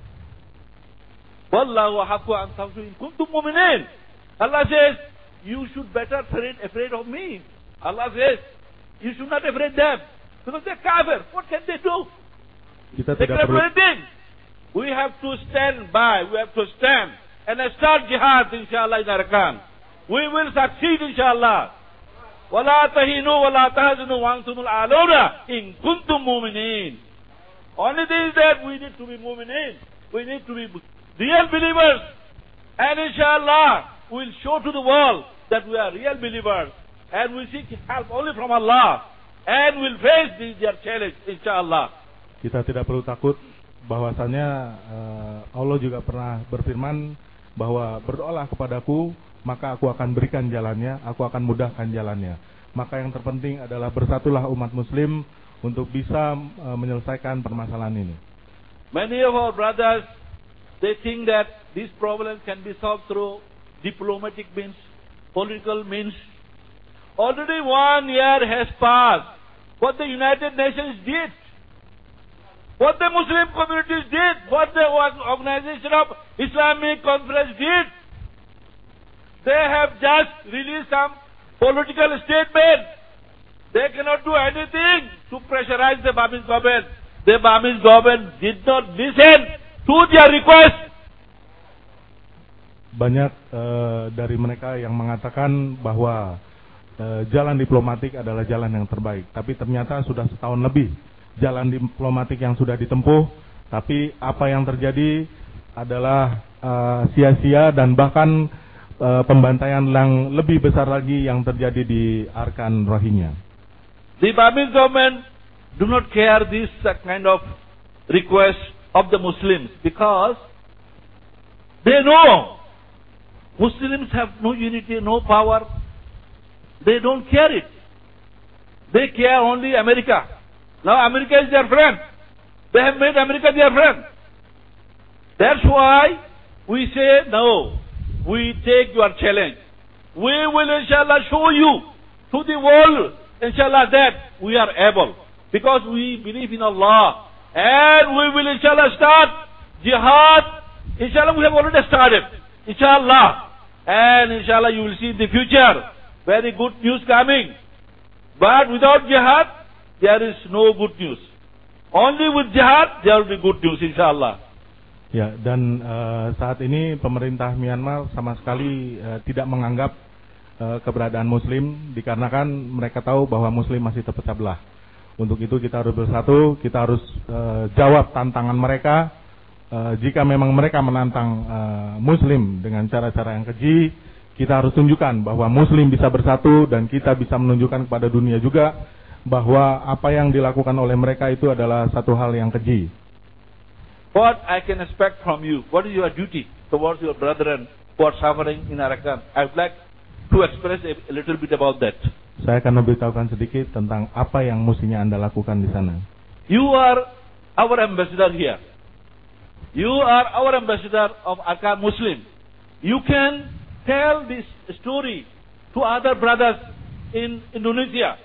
Wallahu haqqu an tafshu in kuntum mu'minin. Allah says, you should better afraid of me. Allah says, you should not afraid them because they're kafir. What can they do? Kita They tidak can perlu. anything. We have to stand by. We have to stand and start jihad, inshallah, in Arakan. We will succeed, inshallah. وَلَا تَهِنُوا وَلَا تَحْزَنُوا وَأَنْتُمُ الْأَعْلَوْنَ إِن كُنتُم مُؤْمِنِينَ. Only thing is that we need to be mu'minin. We need to be real believers. And inshallah, we'll show to the world that we are real believers. And we seek help only from Allah. And we'll face their challenge, inshallah. Kita tidak perlu takut, bahwasanya Allah juga pernah berfirman bahwa berdoalah kepadaku, maka aku akan berikan jalannya, aku akan mudahkan jalannya. Maka yang terpenting adalah bersatulah umat muslim untuk bisa menyelesaikan permasalahan ini. Many of our brothers, they think that this problem can be solved through diplomatic means, political means. Already 1 year has passed. What the United Nations did, what the Muslim communities did, what the Organization of Islamic Conference did, they have just released some political statement. They cannot do anything to pressurize the Burmese government. The Burmese government did not listen to their request. Banyak dari mereka yang mengatakan bahwa jalan diplomatik adalah jalan yang terbaik. Tapi ternyata sudah setahun lebih jalan diplomatik yang sudah ditempuh. Tapi apa yang terjadi adalah sia-sia dan bahkan pembantaian yang lebih besar lagi yang terjadi di Arkan Rohingya. The Burmese government do not care this kind of request of the Muslims because they know Muslims have no unity, no power. They don't care it. They care only America. Now America is their friend. They have made America their friend. That's why we say no. We take your challenge. We will inshallah show you to the world inshallah, that we are able. Because we believe in Allah. And we will inshallah start jihad. Inshallah, we have already started. Inshallah. And inshallah, you will see in the future very good news coming. But without jihad, there is no good news. Only with jihad, there will be good news, inshallah. Ya, dan saat ini pemerintah Myanmar sama sekali tidak menganggap keberadaan Muslim, dikarenakan mereka tahu bahwa Muslim masih terpecah belah. Untuk itu kita harus bersatu, kita harus jawab tantangan mereka. Jika memang mereka menantang Muslim dengan cara-cara yang keji, kita harus tunjukkan bahwa Muslim bisa bersatu dan kita bisa menunjukkan kepada dunia juga bahwa apa yang dilakukan oleh mereka itu adalah satu hal yang keji. What I can expect from you? What is your duty towards your brethren who are suffering in Arakan? I would like to express a little bit about that. Saya akan memberitahukan sedikit tentang apa yang mestinya Anda lakukan di sana. You are our ambassador here. You are our ambassador of Arakan Muslim. You can tell this story to other brothers in Indonesia.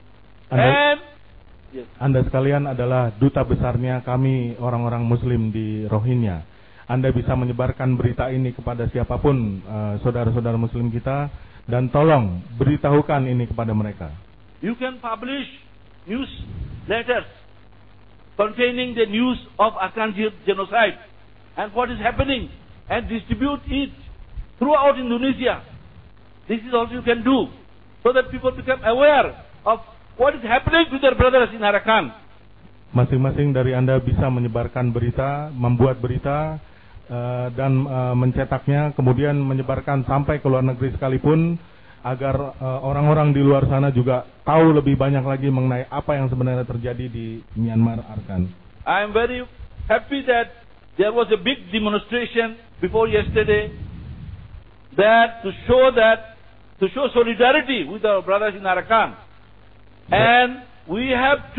Anda sekalian adalah duta besarnya kami orang-orang Muslim di Rohingya. Anda bisa menyebarkan berita ini kepada siapapun saudara-saudara Muslim kita dan tolong beritahukan ini kepada mereka. You can publish newsletters containing the news of Arakan genocide and what is happening and distribute it throughout Indonesia. This is also you can do so that people become aware of what is happening to their brothers in Arakan. Masing-masing dari Anda bisa menyebarkan berita, membuat berita, dan mencetaknya, kemudian menyebarkan sampai ke luar negeri sekalipun, agar orang-orang di luar sana juga tahu lebih banyak lagi mengenai apa yang sebenarnya terjadi di Myanmar Arakan. I am very happy that there was a big demonstration before yesterday that to show solidarity with our brothers in Arakan. And you have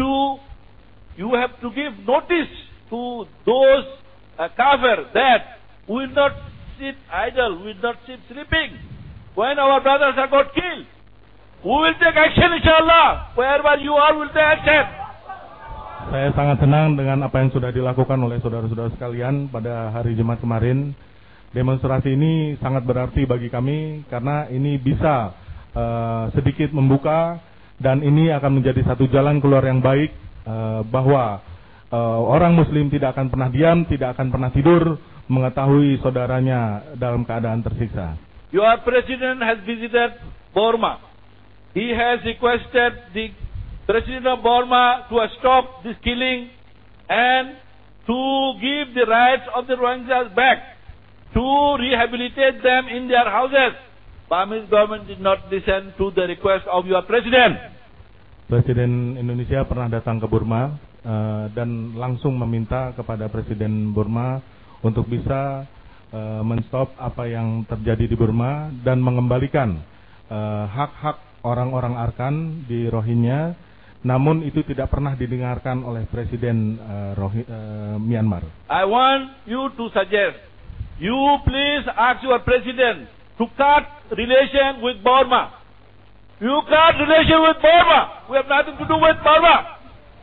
to give notice to those kafir that we will not sit idle, we will not sit sleeping. When our brothers are got killed, we will take action inshallah. Wherever you are, we will take action. Saya sangat senang dengan apa yang sudah dilakukan oleh saudara-saudara sekalian pada hari Jumat kemarin. Demonstrasi ini sangat berarti bagi kami karena ini bisa sedikit membuka. Dan ini akan menjadi satu jalan keluar yang baik, bahwa orang Muslim tidak akan pernah diam, tidak akan pernah tidur mengetahui saudaranya dalam keadaan tersiksa. Your president has visited Burma. He has requested the president of Burma to stop this killing and to give the rights of the Rohingyas back, to rehabilitate them in their houses. Burmese government did not listen to the request of your president. Presiden Indonesia pernah datang ke Burma dan langsung meminta kepada Presiden Burma untuk bisa menstop apa yang terjadi di Burma dan mengembalikan hak-hak orang-orang Arakan di Rohingya. Namun itu tidak pernah didengarkan oleh Presiden Myanmar. I want you to suggest, you please ask your president to cut relation with Burma. You cut relation with Burma. We have nothing to do with Burma.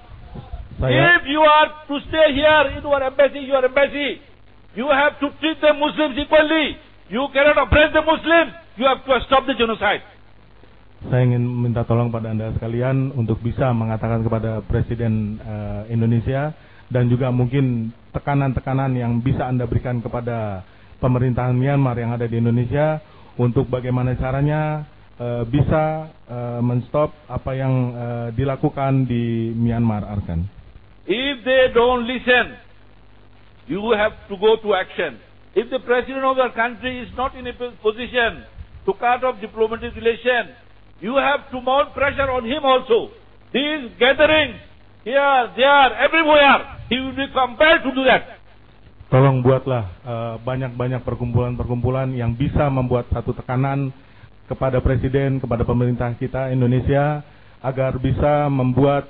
If you are to stay here in your embassy, you have to treat the Muslims equally. You cannot oppress the Muslims. You have to stop the genocide. Saya ingin minta tolong pada Anda sekalian untuk bisa mengatakan kepada Presiden Indonesia dan juga mungkin tekanan-tekanan yang bisa Anda berikan kepada pemerintahan Myanmar yang ada di Indonesia untuk bagaimana caranya bisa menstop apa yang dilakukan di Myanmar Arakan. If they don't listen, you have to go to action. If the president of your country is not in a position to cut off diplomatic relations, you have to mount pressure on him also. These gatherings here, there, everywhere, he will be compelled to do that. Tolong buatlah banyak-banyak perkumpulan-perkumpulan yang bisa membuat satu tekanan kepada Presiden, kepada pemerintah kita Indonesia, agar bisa membuat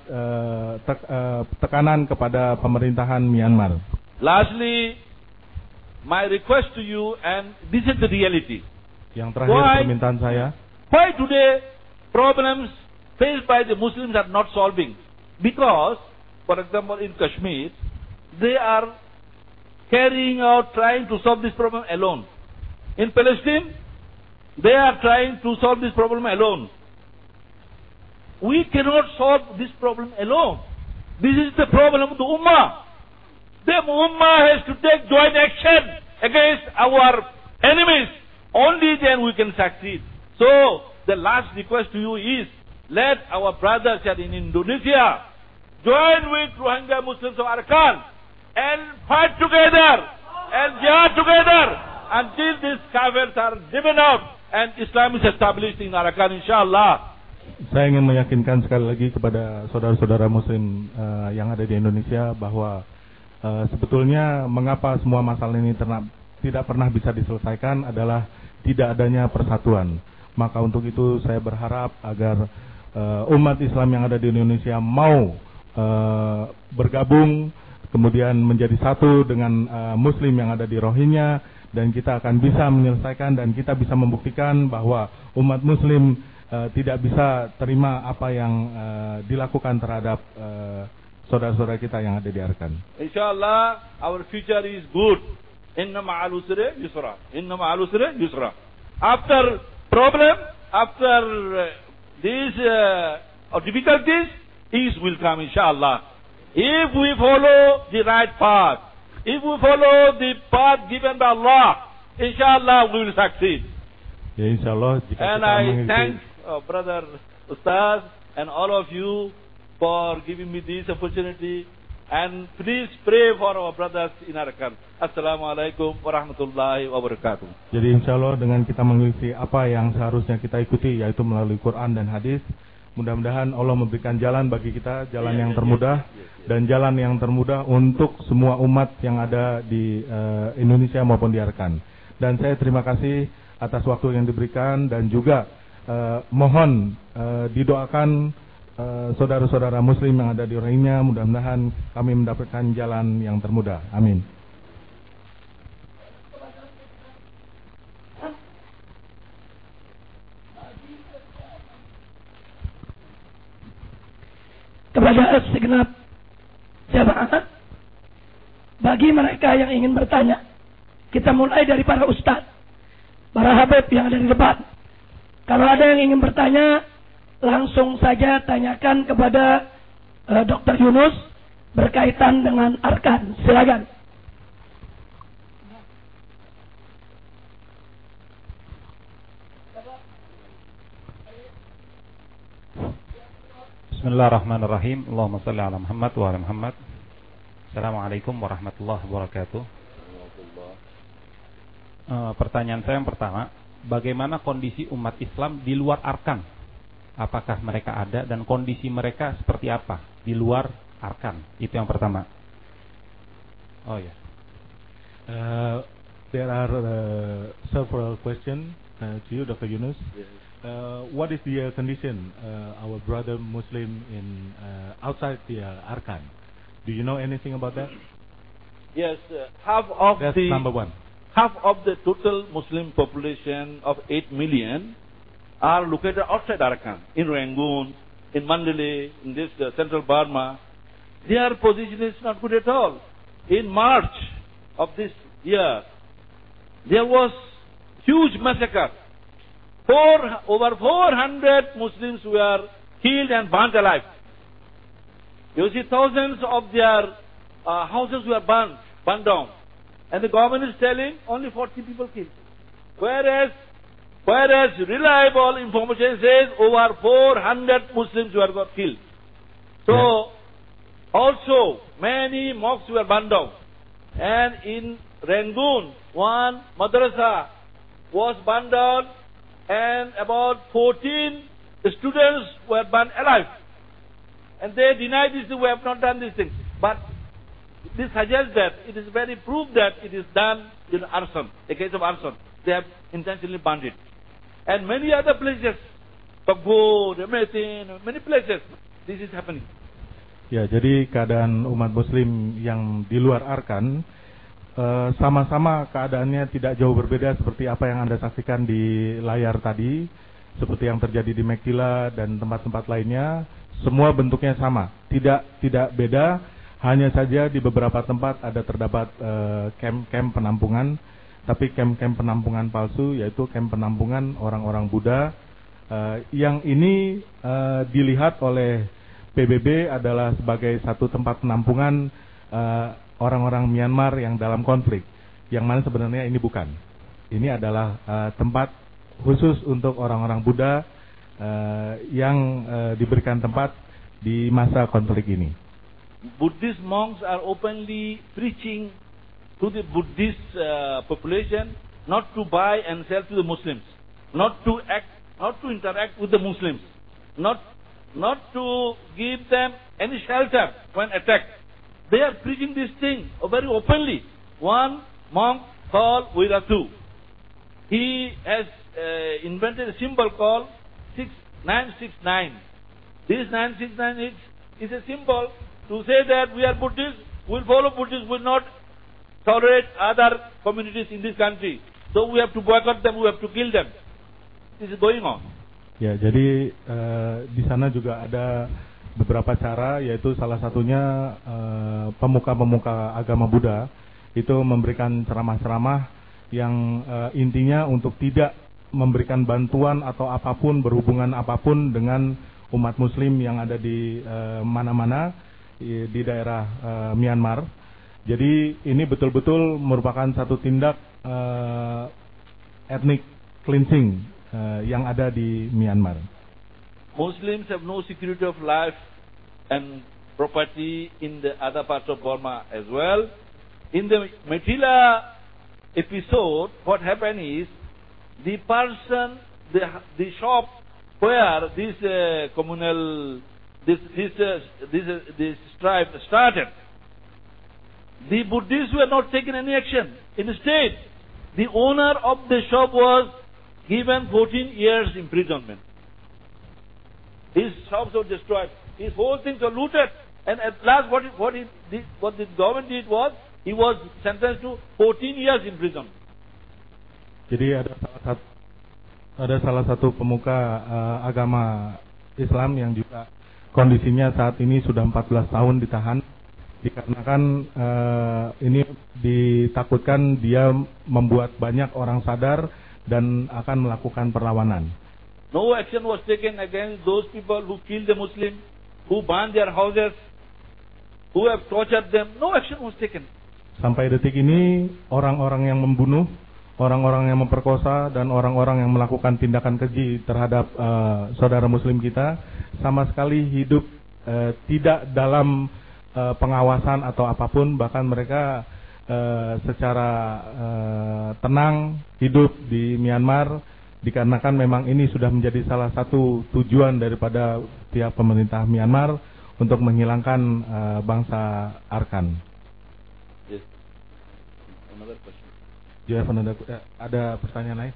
tekanan kepada pemerintahan Myanmar. Lastly, my request to you, and this is the reality. Yang terakhir permintaan saya. Why today problems faced by the Muslims are not solving. Because, for example, in Kashmir, they are carrying out, trying to solve this problem alone. In Palestine, they are trying to solve this problem alone. We cannot solve this problem alone. This is the problem of the Ummah. The Ummah has to take joint action against our enemies. Only then we can succeed. So, the last request to you is, let our brothers here in Indonesia join with Rohingya Muslims of Arakan and fight together and jihad together until these kafirs are driven out and Islam is established in Arakan, insyaAllah. Saya ingin meyakinkan sekali lagi kepada saudara-saudara Muslim yang ada di Indonesia bahwa sebetulnya mengapa semua masalah ini tidak pernah bisa diselesaikan adalah tidak adanya persatuan. Maka untuk itu saya berharap agar umat Islam yang ada di Indonesia mau bergabung, kemudian menjadi satu dengan Muslim yang ada di Rohingya, dan kita akan bisa menyelesaikan dan kita bisa membuktikan bahwa umat Muslim tidak bisa terima apa yang dilakukan terhadap saudara-saudara kita yang ada di Arakan. Inshallah, our future is good. Inna ma'al usri yusra. Inna ma'al usri yusra. After problem, after these difficulties, ease will come, inshallah. If we follow the right path, if we follow the path given by Allah, inshallah we will succeed. Ya, inshallah. And I thank Brother Ustaz and all of you for giving me this opportunity. And please pray for our brothers in Arakan. Assalamualaikum warahmatullahi wabarakatuh. Jadi insyaAllah dengan kita mengikuti apa yang seharusnya kita ikuti, yaitu melalui Quran dan hadis, mudah-mudahan Allah memberikan jalan bagi kita, jalan yang termudah, dan jalan yang termudah untuk semua umat yang ada di Indonesia maupun di Arakan. Dan saya terima kasih atas waktu yang diberikan, dan juga mohon didoakan saudara-saudara Muslim yang ada di Rohingya, mudah-mudahan kami mendapatkan jalan yang termudah. Amin. Kepada segenap jamaah, bagi mereka yang ingin bertanya, kita mulai dari para ustadz, para habib yang ada di depan. Kalau ada yang ingin bertanya, langsung saja tanyakan kepada Dr. Yunus berkaitan dengan Arkan. Silakan. Bismillahirrahmanirrahim. Allahumma salli ala Muhammad wa ala Muhammad. Assalamualaikum warahmatullahi wabarakatuh. Pertanyaan saya yang pertama, bagaimana kondisi umat Islam di luar Arkan? Apakah mereka ada dan kondisi mereka seperti apa di luar Arkan? Itu yang pertama. Oh ya. There are several questions to you, Dr. Yunus. What is the condition our brother Muslim in outside the Arkan? Do you know anything about that? Yes, that's number one. Half of the total Muslim population of 8 million are located outside Arakan, in Rangoon, in Mandalay, in this central Burma. Their position is not good at all. In March of this year, there was huge massacre. Over 400 Muslims were killed and burnt alive. You see, thousands of their houses were burned down. And the government is telling only 40 people killed. Whereas reliable information says over 400 Muslims were got killed. So, also many mosques were burned down. And in Rangoon, one madrasa was burned down, and about 14 students were burned alive. And they deny this, we have not done this thing. But this suggests that it is very proof that it is done in arson, a case of arson. They have intentionally burned it. And many other places, Pagbo, Metin, many places, this is happening. Ya, jadi keadaan umat Muslim yang di luar Arkan sama-sama keadaannya tidak jauh berbeda seperti apa yang Anda saksikan di layar tadi. seperti yang terjadi di Mektila dan tempat-tempat lainnya, semua bentuknya sama, tidak beda, hanya saja di beberapa tempat ada terdapat camp penampungan, tapi camp penampungan palsu, yaitu camp penampungan orang-orang Buddha, yang ini dilihat oleh PBB adalah sebagai satu tempat penampungan orang-orang Myanmar yang dalam konflik, yang mana sebenarnya ini bukan. Ini adalah tempat khusus untuk orang-orang Buddha yang diberikan tempat di masa konflik ini. Buddhist monks are openly preaching to the Buddhist population not to buy and sell to the Muslims, not to interact with the Muslims, not to give them any shelter when attacked. They are preaching this thing very openly. One monk called Viratu, he has invented a symbol called 969. This 969 is a symbol to say that we are Buddhists, we will follow Buddhists, we will not tolerate other communities in this country. So we have to boycott them, we have to kill them. This is going on. Ya, jadi di sana juga ada beberapa cara, yaitu salah satunya pemuka-pemuka agama Buddha itu memberikan ceramah-ceramah yang intinya untuk tidak memberikan bantuan atau apapun, berhubungan apapun dengan umat muslim yang ada di mana-mana di daerah Myanmar. Jadi ini betul-betul merupakan satu tindak ethnic cleansing yang ada di Myanmar. Muslims have no security of life and property in the other parts of Burma as well. In the Mektila episode, what happened is the person, the shop where this communal, this strife started, the Buddhists were not taking any action. Instead, the owner of the shop was given 14 years imprisonment. His shops were destroyed. His whole things were looted. And at last, what the government did was, he was sentenced to 14 years imprisonment. Jadi ada salah satu pemuka agama Islam yang juga kondisinya saat ini sudah 14 tahun ditahan, dikarenakan ini ditakutkan dia membuat banyak orang sadar dan akan melakukan perlawanan. No action was taken against those people who killed the Muslims, who burned their houses, who have tortured them. No action was taken. Sampai detik ini orang-orang yang membunuh, orang-orang yang memperkosa, dan orang-orang yang melakukan tindakan keji terhadap saudara muslim kita sama sekali hidup tidak dalam pengawasan atau apapun, bahkan mereka secara tenang hidup di Myanmar, dikarenakan memang ini sudah menjadi salah satu tujuan daripada pihak pemerintah Myanmar untuk menghilangkan bangsa Arkan. Yes. Another question. Ada pertanyaan lain?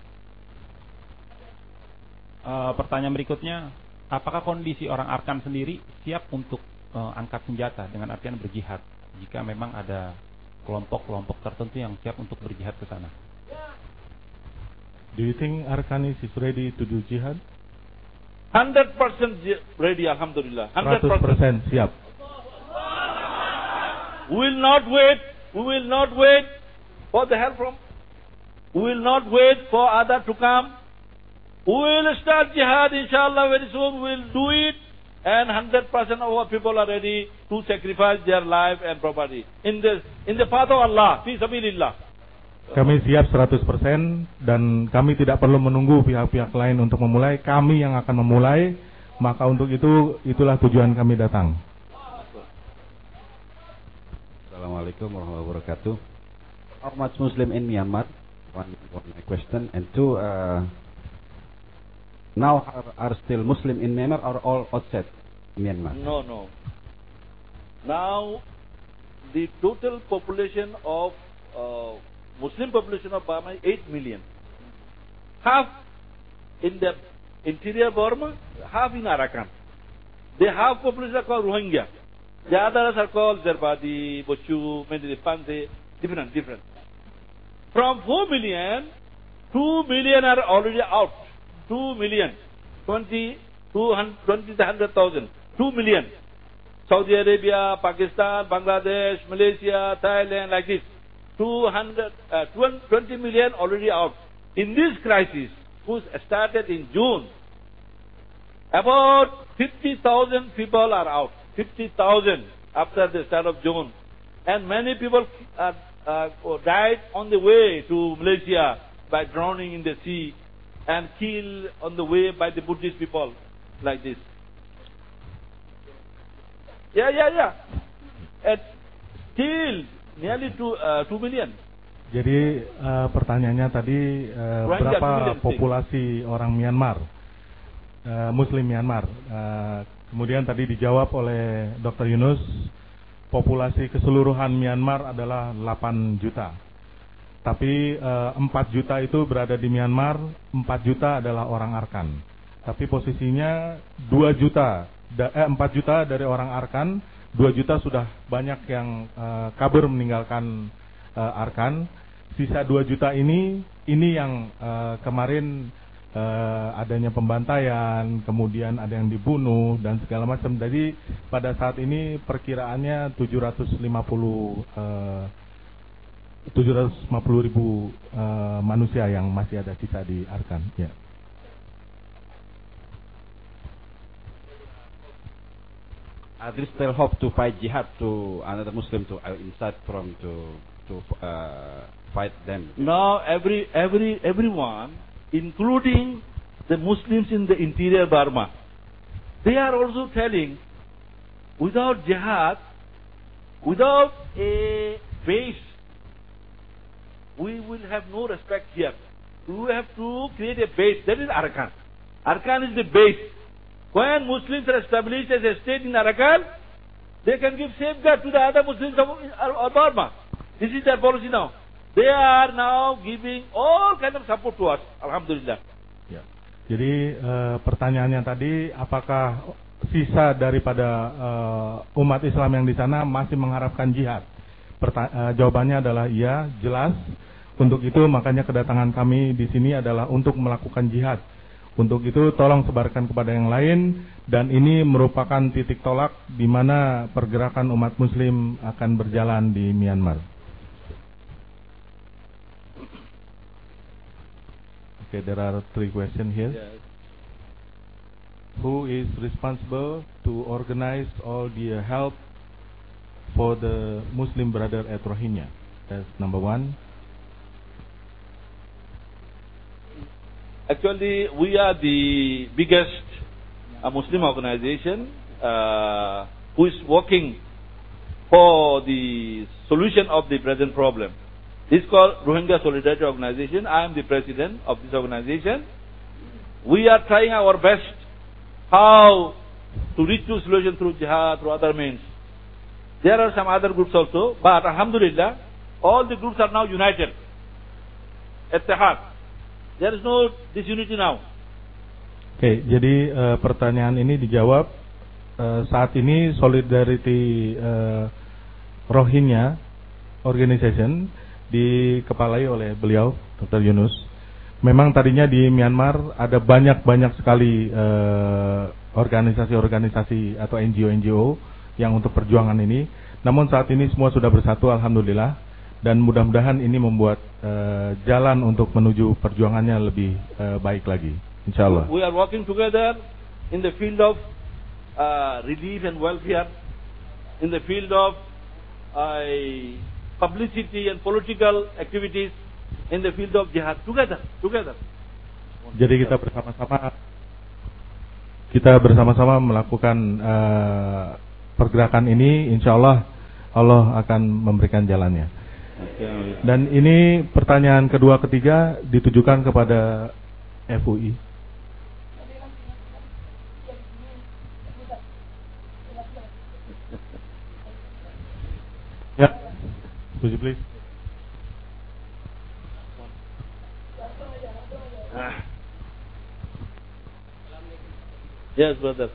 Pertanyaan berikutnya, apakah kondisi orang Arkan sendiri siap untuk angkat senjata dengan artian berjihad jika memang ada kelompok-kelompok tertentu yang siap untuk berjihad ke sana? Do you think Arkanis is ready to do jihad? 100% ready, alhamdulillah. 100% siap. We will not wait for the help from. We will not wait for others to come. We will start jihad, inshallah, very soon. We will do it. And 100% of our people are ready to sacrifice their life and property in the path of Allah, fi sabilillah. Kami siap 100% dan kami tidak perlu menunggu pihak-pihak lain untuk memulai. Kami yang akan memulai. Maka untuk itulah tujuan kami datang. Assalamualaikum warahmatullahi wabarakatuh. How much Muslim in Myanmar? One my question. And two, now are still Muslim in Myanmar or all outside Myanmar? No. Now, the total population of Muslim population of Burma is 8 million. Half in the interior Burma, half in Arakan. The half population are called Rohingya. The others are called Zerbadi, Bochu, Mendipante, different. From 4 million, 2 million are already out. 2 million. 100,000, 2 million. Saudi Arabia, Pakistan, Bangladesh, Malaysia, Thailand, like this. 20 million already out. In this crisis, which started in June, about 50,000 people are out. 50,000 after the start of June. And many people died on the way to Malaysia by drowning in the sea and killed on the way by the Buddhist people, like this. Yeah. And killed nearly 2 million. Jadi pertanyaannya tadi berapa populasi orang Myanmar, Muslim Myanmar? Kemudian tadi dijawab oleh Dr. Yunus, populasi keseluruhan Myanmar adalah 8 juta. Tapi 4 juta itu berada di Myanmar, 4 juta adalah orang Arkan. Tapi posisinya 4 juta dari orang Arkan, 2 juta sudah banyak yang kabur meninggalkan Arkan. Sisa 2 juta ini yang kemarin adanya pembantaian, kemudian ada yang dibunuh dan segala macam. Jadi pada saat ini perkiraannya 750.000 manusia yang masih ada sisa di Arkan. Ya. There is still hope to fight jihad to another Muslim to inside from to fight them. Now everyone, including the Muslims in the interior Burma, they are also telling, without jihad, without a base, we will have no respect here. We have to create a base. That is Arakan. Arakan is the base. When Muslims are established as a state in Arakan, they can give safeguard to the other Muslims of Burma. This is their policy now. They are now giving all kind of support to us. Alhamdulillah. Ya. Jadi pertanyaannya tadi, apakah sisa daripada umat Islam yang di sana masih mengharapkan jihad? Jawabannya adalah iya, jelas. Untuk itu makanya kedatangan kami di sini adalah untuk melakukan jihad. Untuk itu tolong sebarkan kepada yang lain, dan ini merupakan titik tolak di mana pergerakan umat Muslim akan berjalan di Myanmar. Okay, there are 3 questions here. Yes. Who is responsible to organize all the help for the Muslim brother at Rohingya? That's number 1. Actually, we are the biggest Muslim organization who is working for the solution of the present problem. This is called Rohingya Solidarity Organization. I am the president of this organization. We are trying our best how to reach to solution through jihad, through other means. There are some other groups also, but alhamdulillah, all the groups are now united. Ittihad. There is no disunity now. Oke, jadi pertanyaan ini dijawab saat ini Solidarity Rohingya Organization dikepalai oleh beliau, Dr. Yunus. Memang tadinya di Myanmar ada banyak sekali organisasi-organisasi atau NGO yang untuk perjuangan ini. Namun saat ini semua sudah bersatu, alhamdulillah. Dan mudah-mudahan ini membuat jalan untuk menuju perjuangannya lebih baik lagi, insyaallah. We are working together in the field of relief and welfare, in the field of publicity and political activities, in the field of jihad, together. Jadi kita bersama-sama melakukan pergerakan ini, insyaallah Allah akan memberikan jalannya. Dan ini pertanyaan kedua ketiga ditujukan kepada FUI. Ya, would you please? Yes, brother.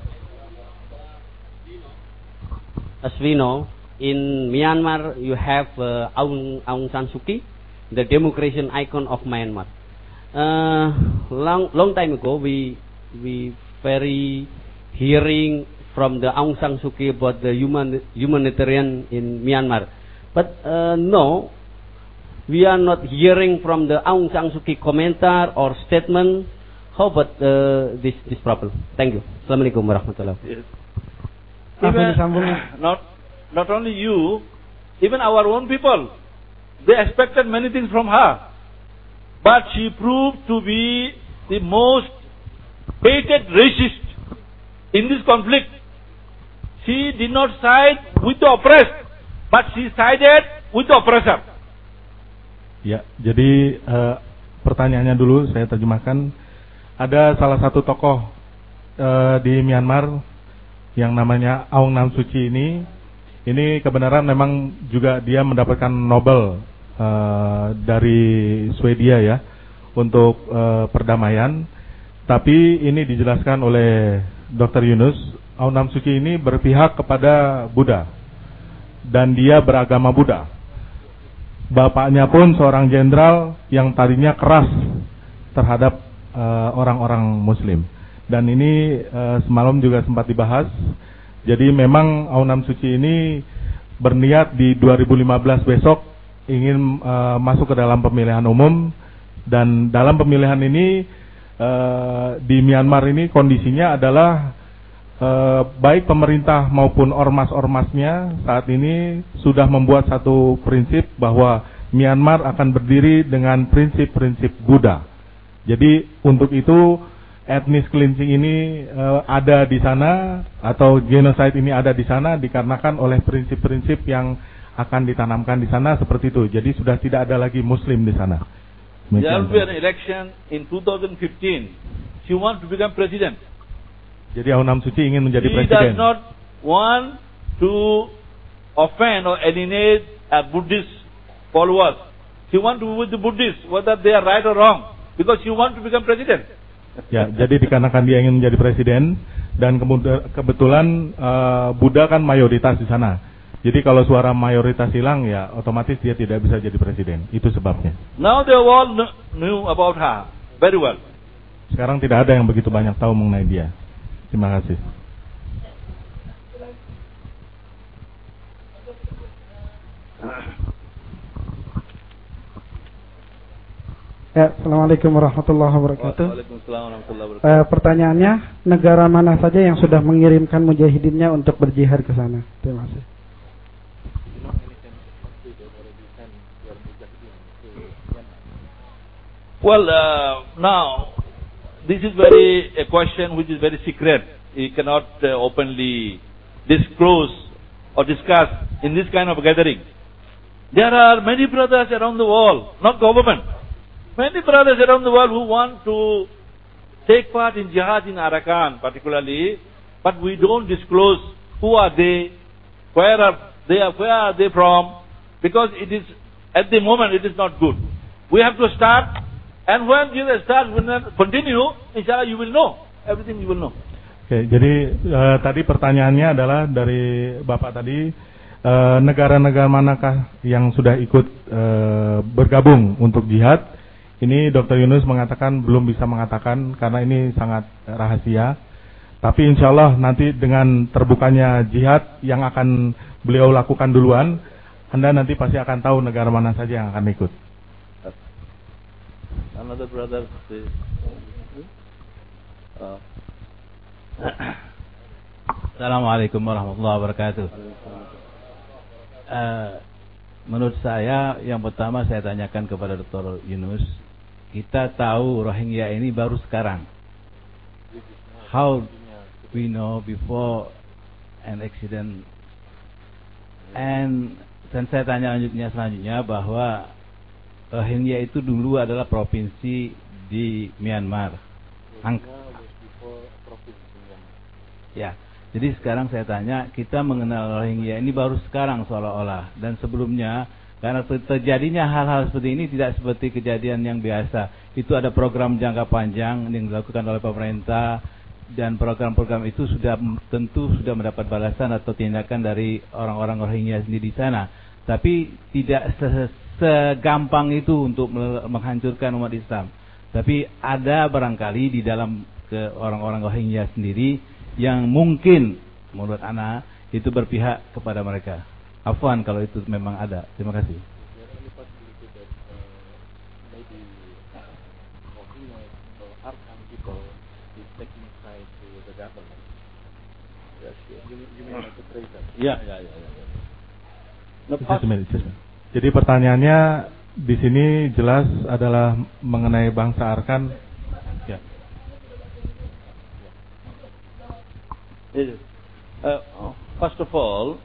As we know, in Myanmar, you have Aung San Suu Kyi, the democracy icon of Myanmar. Long time ago, we we very hearing from the Aung San Suu Kyi about the humanitarian in Myanmar. But no, we are not hearing from the Aung San Suu Kyi komentar or statement. How about this problem? Thank you. Assalamualaikum warahmatullahi wabarakatuh. Yes. Even, not only you, even our own people, they expected many things from her. But she proved to be the most hated racist in this conflict. She did not side with the oppressed, but she sided with the oppressor. Ya, jadi pertanyaannya dulu saya terjemahkan. Ada salah satu tokoh di Myanmar yang namanya Aung San Suu Kyi ini kebenaran memang juga dia mendapatkan Nobel dari Swedia ya untuk perdamaian. Tapi ini dijelaskan oleh Dr. Yunus, Aung San Suu Kyi ini berpihak kepada Buddha dan dia beragama Buddha. Bapaknya pun seorang jenderal yang tadinya keras terhadap orang-orang Muslim. Dan ini semalam juga sempat dibahas. Jadi memang Aung San Suu Kyi ini berniat di 2015 besok ingin masuk ke dalam pemilihan umum. Dan dalam pemilihan ini di Myanmar ini kondisinya adalah baik pemerintah maupun ormas-ormasnya saat ini sudah membuat satu prinsip bahwa Myanmar akan berdiri dengan prinsip-prinsip Buddha. Jadi untuk itu etnis cleansing ini ada di sana atau genocide ini ada di sana dikarenakan oleh prinsip-prinsip yang akan ditanamkan di sana seperti itu. Jadi sudah tidak ada lagi Muslim di sana. There will be an election in 2015. She wants to become president. Jadi Aung San Suu Kyi ingin menjadi presiden. She does not want to offend or alienate Buddhist followers. She wants to be with the Buddhists, whether they are right or wrong. Because you want to become president. Ya, jadi dikarenakan dia ingin menjadi presiden dan kebetulan Buddha kan mayoritas di sana. Jadi kalau suara mayoritas hilang ya otomatis dia tidak bisa jadi presiden. Itu sebabnya. Now they all knew about her very well. Sekarang tidak ada yang begitu banyak tahu mengenai dia. Terima kasih. Ya, Assalamualaikum warahmatullahi wabarakatuh. Waalaikumsalam warahmatullahi wabarakatuh. Pertanyaannya, negara mana saja yang sudah mengirimkan mujahidinnya untuk berjihad ke sana? Terima kasih. Well, now this is a question which is very secret. You cannot openly disclose or discuss in this kind of gathering. There are many brothers around the world, not government. Many brothers around the world who want to take part in jihad in Arakan particularly, but we don't disclose who are they, where are they from, because it is, at the moment it is not good. We have to start, and when you start, when continue, inshallah you will know, everything you will know. Oke, jadi tadi pertanyaannya adalah dari Bapak tadi, negara-negara manakah yang sudah ikut bergabung untuk jihad? Ini Dr. Yunus mengatakan belum bisa mengatakan karena ini sangat rahasia. Tapi insya Allah nanti dengan terbukanya jihad yang akan beliau lakukan duluan, Anda nanti pasti akan tahu negara mana saja yang akan ikut. Another brother, please. Assalamualaikum warahmatullahi wabarakatuh. Menurut saya, yang pertama saya tanyakan kepada Dr. Yunus, kita tahu Rohingya ini baru sekarang. How we know before an accident? Dan saya tanya selanjutnya bahwa Rohingya itu dulu adalah provinsi di Myanmar. Ya, jadi sekarang saya tanya, kita mengenal Rohingya ini baru sekarang seolah-olah, dan sebelumnya karena terjadinya hal-hal seperti ini tidak seperti kejadian yang biasa. Itu ada program jangka panjang yang dilakukan oleh pemerintah, dan program-program itu tentu sudah mendapat balasan atau tindakan dari orang-orang Rohingya sendiri di sana. Tapi tidak segampang itu untuk menghancurkan umat Islam. Tapi ada barangkali di dalam ke orang-orang Rohingya sendiri yang mungkin menurut ana itu berpihak kepada mereka. Afwan kalau itu memang ada. Terima kasih. Ya. Jadi pertanyaannya di sini jelas adalah mengenai bangsa Arkan. Ya. First of all,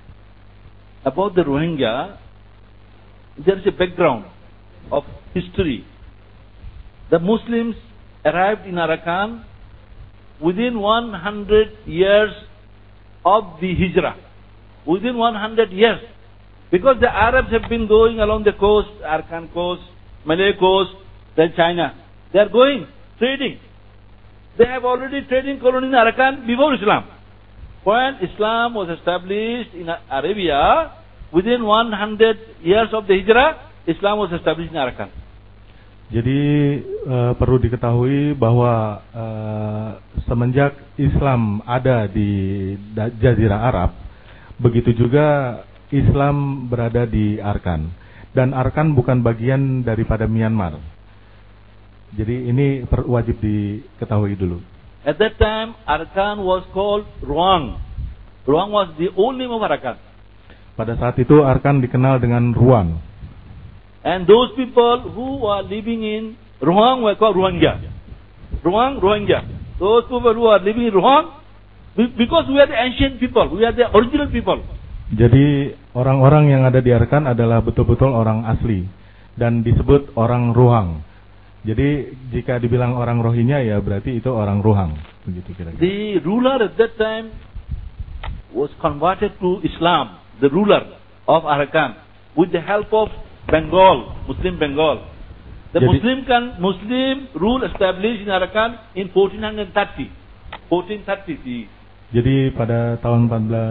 about the Rohingya, there is a background of history. The Muslims arrived in Arakan within 100 years of the Hijrah. Within 100 years. Because the Arabs have been going along the coast, Arakan coast, Malay coast, then China. They are going, trading. They have already trading colony in Arakan before Islam. When Islam was established in Arabia, within 100 years of the Hijrah, Islam was established in Arakan. Jadi perlu diketahui bahwa semenjak Islam ada di Jazirah Arab, begitu juga Islam berada di Arkan. Dan Arkan bukan bagian daripada Myanmar. Jadi ini wajib diketahui dulu. At that time, Arakan was called Ruang. Ruang was the old name of Arakan. Pada saat itu Arkan dikenal dengan Ruang. And those people who are living in Ruang were called Rohingya. Ruang, Rohingya. Those people who are living in Ruang, because we are the ancient people, we are the original people. Jadi orang-orang yang ada di Arkan adalah betul-betul orang asli dan disebut orang Ruang. Jadi jika dibilang orang Rohingya ya berarti itu orang Ruang. Begitu kira-kira. The ruler at that time was converted to Islam. The ruler of Arakan with the help of Bengal, Muslim Bengal. The Muslim rule established in Arakan in 1430. 1430. Jadi pada tahun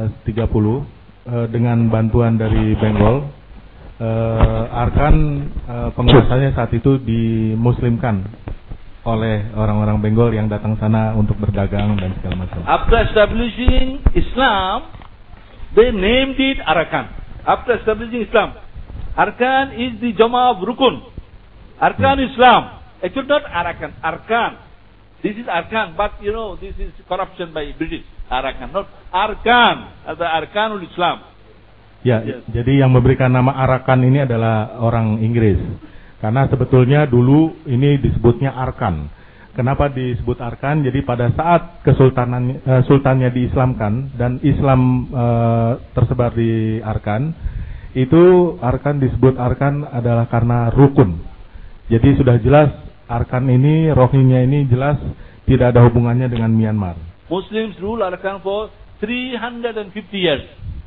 1430 dengan bantuan dari Bengal, Arkan penguasanya saat itu dimuslimkan oleh orang-orang Bengal yang datang sana untuk berdagang dan segala macam. After establishing Islam, they named it Arakan. After establishing Islam, Arkan is the Jama of Rukun. Arkan Islam. Actually not Arakan. Arkan. This is Arkan, but you know this is corruption by British. Arakan, not Arkan. The Arkanul Islam. Ya, yes. Jadi yang memberikan nama Arakan ini adalah orang Inggris. Karena sebetulnya dulu ini disebutnya Arkan. Kenapa disebut Arkan? Jadi pada saat sultannya diislamkan dan Islam tersebar di Arkan, itu Arkan disebut Arkan adalah karena rukun. Jadi sudah jelas Arkan ini, Rohingya ini jelas tidak ada hubungannya dengan Myanmar. Muslims rule Arakan for 350 years.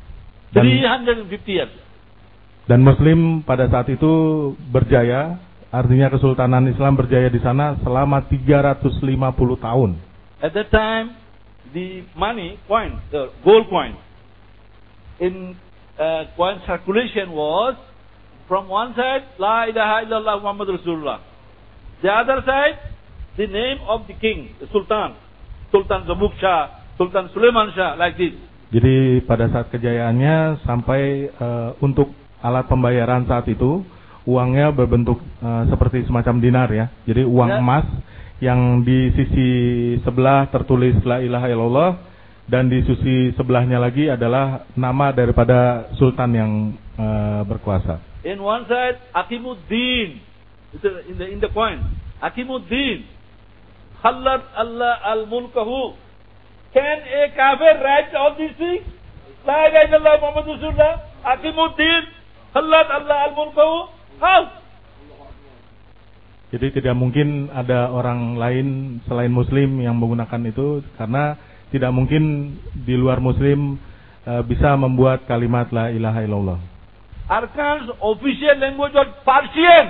350 years. Dan Muslim pada saat itu berjaya, artinya Kesultanan Islam berjaya di sana selama 350 tahun. At that time, the money, coin, the gold coin, in coin circulation was from one side, La ilaha illallah Muhammad Rasulullah. The other side, the name of the king, the Sultan, Sultan Zamuk Shah, Sultan Sulaiman Shah, like this. Jadi pada saat kejayaannya sampai untuk alat pembayaran saat itu uangnya berbentuk seperti semacam dinar ya. Jadi uang emas yang di sisi sebelah tertulis La ilaha illallah dan di sisi sebelahnya lagi adalah nama daripada sultan yang berkuasa. In one side Aqimuddin, in the coin, Aqimuddin, Khallat Allah al-mulkahu. Can a kafir write all these things? La ilaha illallah Muhammad Rasulullah, Aqimuddin, Khallat Allah al-mulkahu. How? Jadi tidak mungkin ada orang lain selain Muslim yang menggunakan itu karena tidak mungkin di luar Muslim bisa membuat kalimat La ilaha illallah. Arkan's official language was Persian.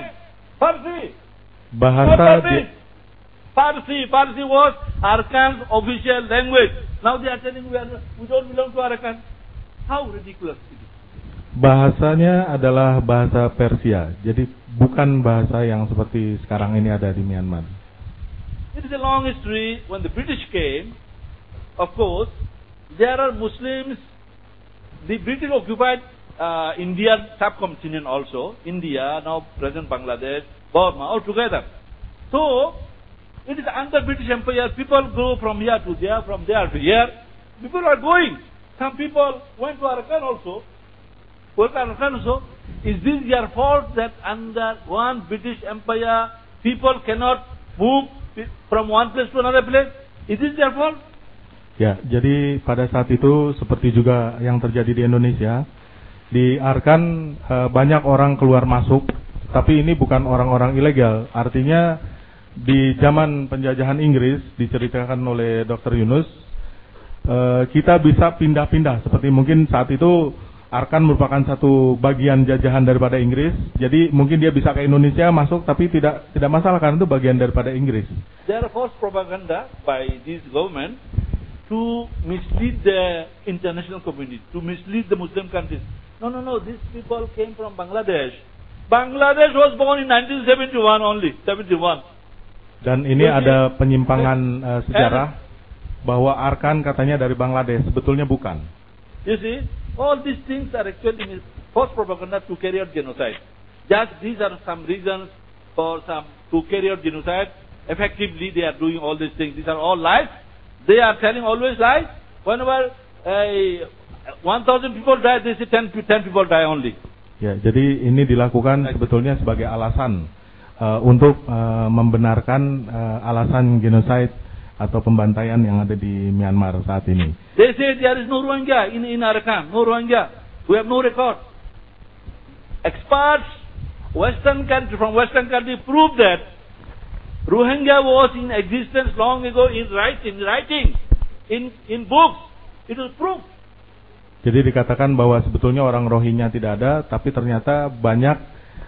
Farsi was Arkan's official language. Now they are telling we don't belong to Arakan. How ridiculous it is. Bahasanya adalah bahasa Persia. Jadi bukan bahasa yang seperti sekarang ini ada di Myanmar. It is a long history. When the British came, of course, there are Muslims. The British occupied Indian subcontinent also. India, now present Bangladesh, Burma, all together. So, it is under British Empire. People go from here to there, from there to here. People are going. Some people went to Arakan also. Is this your fault that under one British Empire, people cannot move from one place to another place? Is this their fault? Ya, jadi pada saat itu seperti juga yang terjadi di Indonesia, di Arkan banyak orang keluar masuk, tapi ini bukan orang-orang ilegal. Artinya di zaman penjajahan Inggris, diceritakan oleh Dr. Yunus, kita bisa pindah-pindah. Seperti mungkin saat itu Arkan merupakan satu bagian jajahan daripada Inggris, jadi mungkin dia bisa ke Indonesia masuk, tapi tidak masalah karena itu bagian daripada Inggris. There are false propaganda by this government to mislead the international community, to mislead the Muslim countries. No, these people came from Bangladesh. Bangladesh was born in 1971 only, 71. Dan ini ada penyimpangan sejarah bahwa Arkan katanya dari Bangladesh, sebetulnya bukan. You see, all these things are actually false propaganda to carry out genocide. Just these are some reasons for some to carry out genocide. Effectively, they are doing all these things. These are all lies. They are telling always lies. Whenever 1,000 people die, they say 10 people die only. Ya, jadi ini dilakukan sebetulnya sebagai alasan untuk membenarkan alasan genocide atau pembantaian yang ada di Myanmar saat ini. They say there is no Rohingya in Arakan, no Rohingya. We have no record. Experts from Western country prove that Rohingya was in existence long ago in writing, in books. It is proof. Jadi dikatakan bahwa sebetulnya orang Rohingya tidak ada, tapi ternyata banyak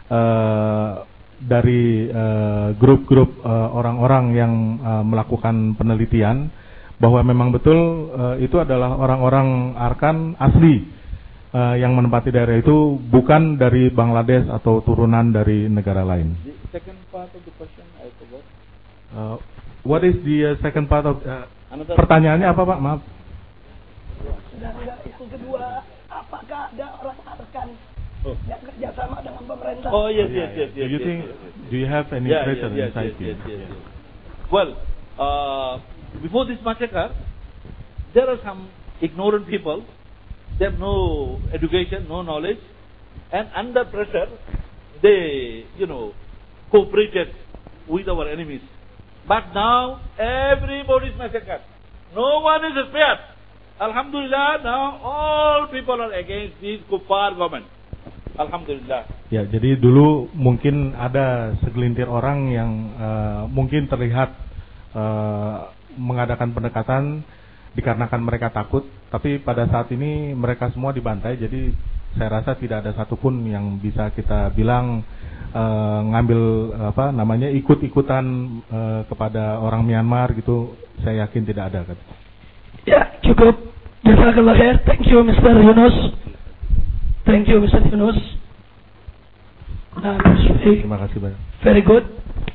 dari grup-grup orang-orang yang melakukan penelitian bahwa memang betul itu adalah orang-orang Arkan asli yang menempati daerah itu, bukan dari Bangladesh atau turunan dari negara lain. The second part of the question I forgot. What is the second part of pertanyaannya apa, Pak? Maaf. Dan itu kedua, apakah ada orang Arkan yang kerjasama dengan pemerintah? Oh yes. Do you have any pressure inside you? Yes. Well, before this massacre, there are some ignorant people. They have no education, no knowledge, and under pressure, they, cooperated with our enemies. But now, everybody is massacred. No one is spared. Alhamdulillah, now all people are against this kuffar government. Alhamdulillah. Ya, jadi dulu mungkin ada segelintir orang yang mungkin terlihat mengadakan pendekatan dikarenakan mereka takut, tapi pada saat ini mereka semua dibantai. Jadi saya rasa tidak ada satupun yang bisa kita bilang ngambil ikut-ikutan kepada orang Myanmar gitu. Saya yakin tidak ada. Ya, cukup. Jazakallah khair. Thank you Mr. Yunus. Thank you Mr. Yunus. Terima kasih banyak. Very good.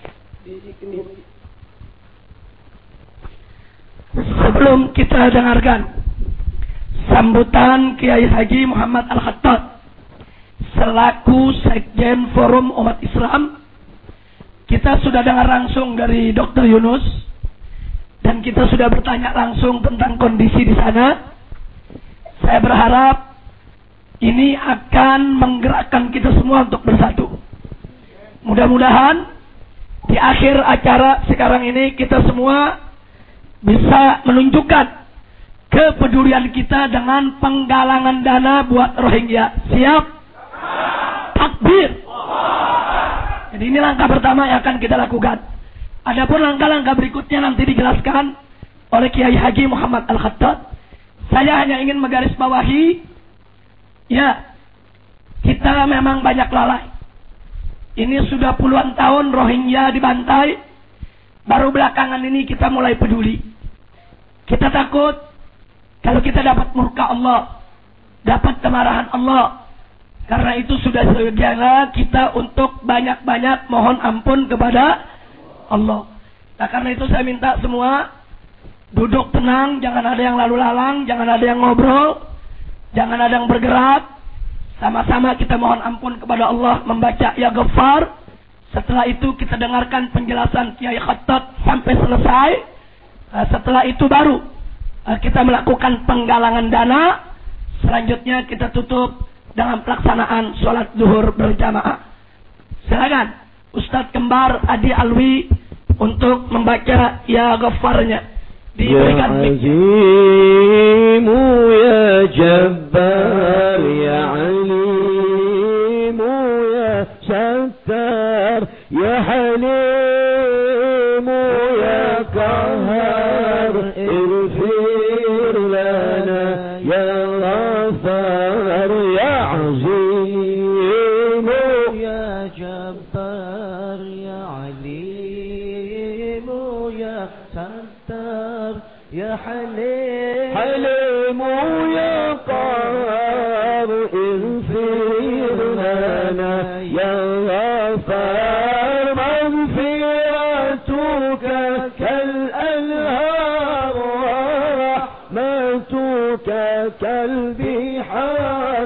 Sebelum kita dengarkan sambutan Kiai Haji Muhammad Al-Khattab selaku Sekjen Forum Umat Islam, kita sudah dengar langsung dari Dr. Yunus dan kita sudah bertanya langsung tentang kondisi di sana. Saya berharap ini akan menggerakkan kita semua untuk bersatu. Mudah-mudahan di akhir acara sekarang ini kita semua bisa menunjukkan kepedulian kita dengan penggalangan dana buat Rohingya. Siap? Takbir. Jadi ini langkah pertama yang akan kita lakukan. Adapun langkah-langkah berikutnya nanti dijelaskan oleh Kiai Haji Muhammad Al-Khattab. Saya hanya ingin menggarisbawahi, ya, kita memang banyak lalai. Ini sudah puluhan tahun Rohingya dibantai. Baru belakangan ini kita mulai peduli. Kita takut kalau kita dapat murka Allah, dapat kemarahan Allah. Karena itu sudah sebaiknya kita untuk banyak-banyak mohon ampun kepada Allah. Nah, karena itu saya minta semua duduk tenang, jangan ada yang lalu lalang, jangan ada yang ngobrol, jangan ada yang bergerak. Sama-sama kita mohon ampun kepada Allah membaca Ya Ghaffar. Setelah itu kita dengarkan penjelasan Kiai Khattab sampai selesai. Setelah itu baru kita melakukan penggalangan dana. Selanjutnya kita tutup dengan pelaksanaan sholat zuhur berjamaah. Silakan Ustadz Kembar Adi Alwi untuk membaca Ya Ghaffarnya. Diberikan Ya Azimu Ya Jabbar Ya Alimu Ya Sattar Ya Halimu Ya Qahhar Ighfir lana Ya Ghaffar Ya Azimu Ya Jabbar Ya Alimu Ya Sattar Ya Halim Ya Qahhar Ighfir lana Ya Ghaffar Maghfiratuka كالأنهار ورحمتك كالبحار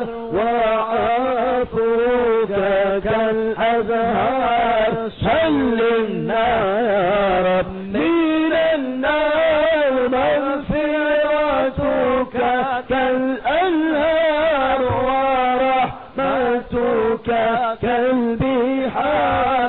وعفوك كالأزهار سلمنا يا رب من النار مغفرتك كالأنهار ورحمتك كالبحار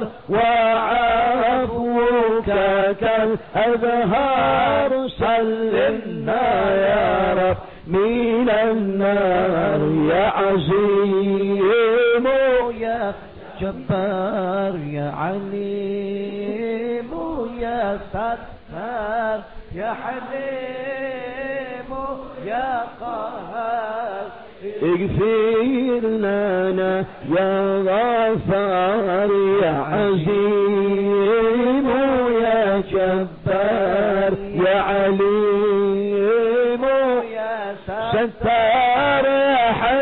وعفوك كالأزهار سلمنا يا رب من النار يا عظيم يا جبار يا عليم يا ستار يا حليم يا قهار اغفر لنا يا غفار يا عظيم يا جبار يا عليم يا ستار يا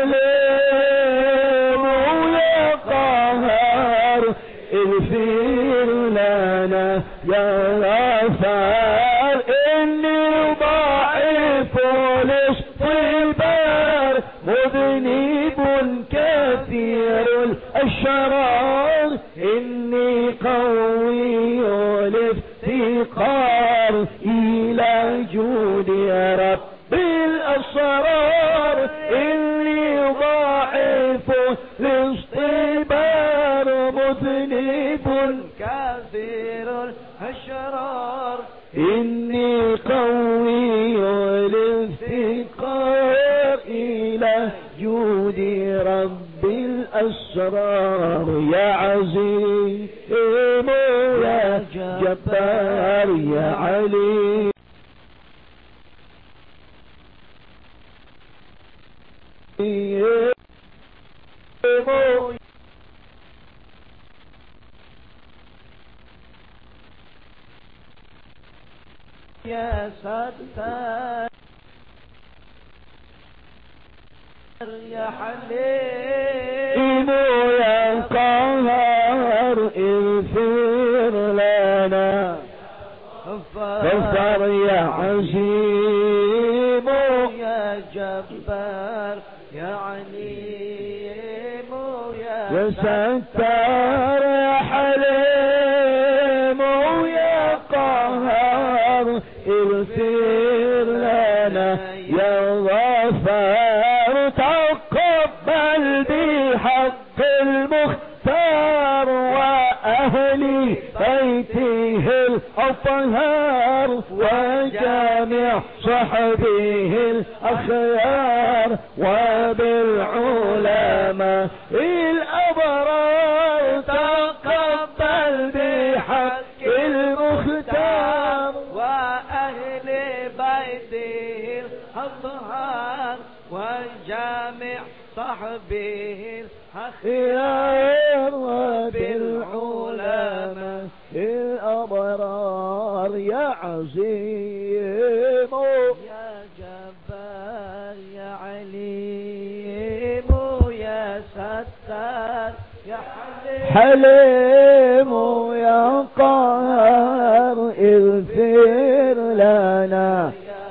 حليم يا قهار اغفر لنا يا غفار إني ضعيف الاستكبار مذنب كثير الأشرار إني قوي الافتقار إلى جود رب الأسرار إني ضعيف الاستكبار مذنب كثير الأشرار إني قوي الافتقار إلى جود رب الأسرار يا عزيز يا جبار يا علي يا ستار يا حليم يا قهار اغفر لنا غفار يا عظيم يا جبار يا عليم يا ستار يا حليم يا قهار اغفر لنا يا غفار تقبل بحق المختار وأهلي بيته الأطهار وجميع صحبه الأخيار وبالعلماء الأبرار تقبل بحق المختار وأهل بيته الأطهار وجميع صحبه الأخيار وبالعلماء الأبرار يا عظيم يا جبار يا عليم يا ستار يا حليم يا قهار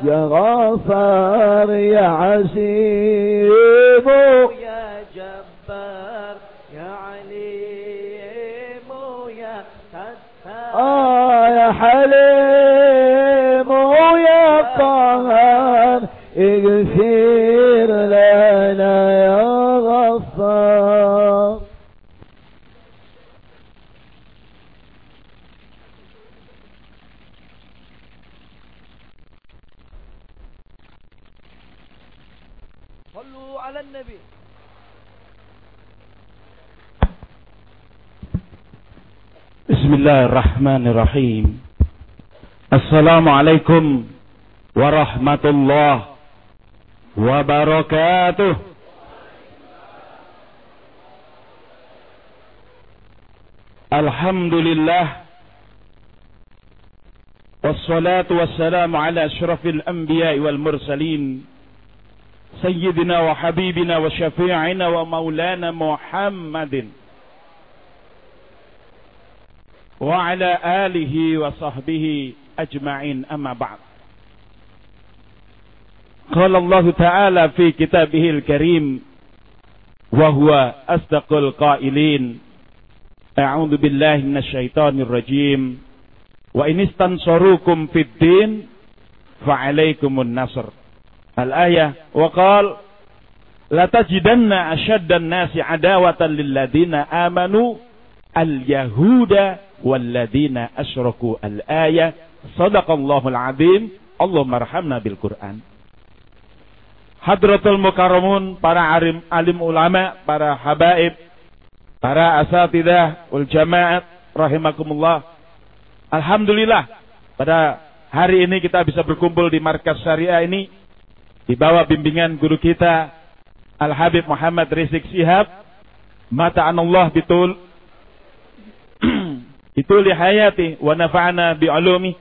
يا غفار يا عزيز يا جبار يا عليم يا ستار يا حليم يا قهار اغفر لنا يا غفار. صلوا على النبي. Bismillahirrahmanirrahim. Assalamualaikum warahmatullahi wabarakatuh. Alhamdulillah. Wassalatu wassalamu ala asyrafil anbiya'i wal mursalin. Sayyidina wa habibina wa syafi'ina wa maulana Muhammadin wa ala alihi wa sahbihi ajma'in, amma ba'd. Qala Allah Ta'ala fi kitabihil karim wa huwa asdaqul qailin. A'udzu billahi minasy syaithanir rajim. Wa in istansarukum fid din fa 'alaikumun nasr. Al-ayah wa qala la tajidanna ashaddan nasi adawatan lil ladina amanu al-yahuda walladzina asyraku. Al-ayah. Shadaqallahul azim. Allahumma arhamna bil Qur'an. Hadratul mukarramun, para alim ulama, para habaib, para asatidah wal jamaat rahimakumullah. Alhamdulillah pada hari ini kita bisa berkumpul di markas syariah ini di bawah bimbingan guru kita Al-Habib Muhammad Rizik Shihab. Mata'anallah bitul li hayati wa nafa'ana bi'ulumi.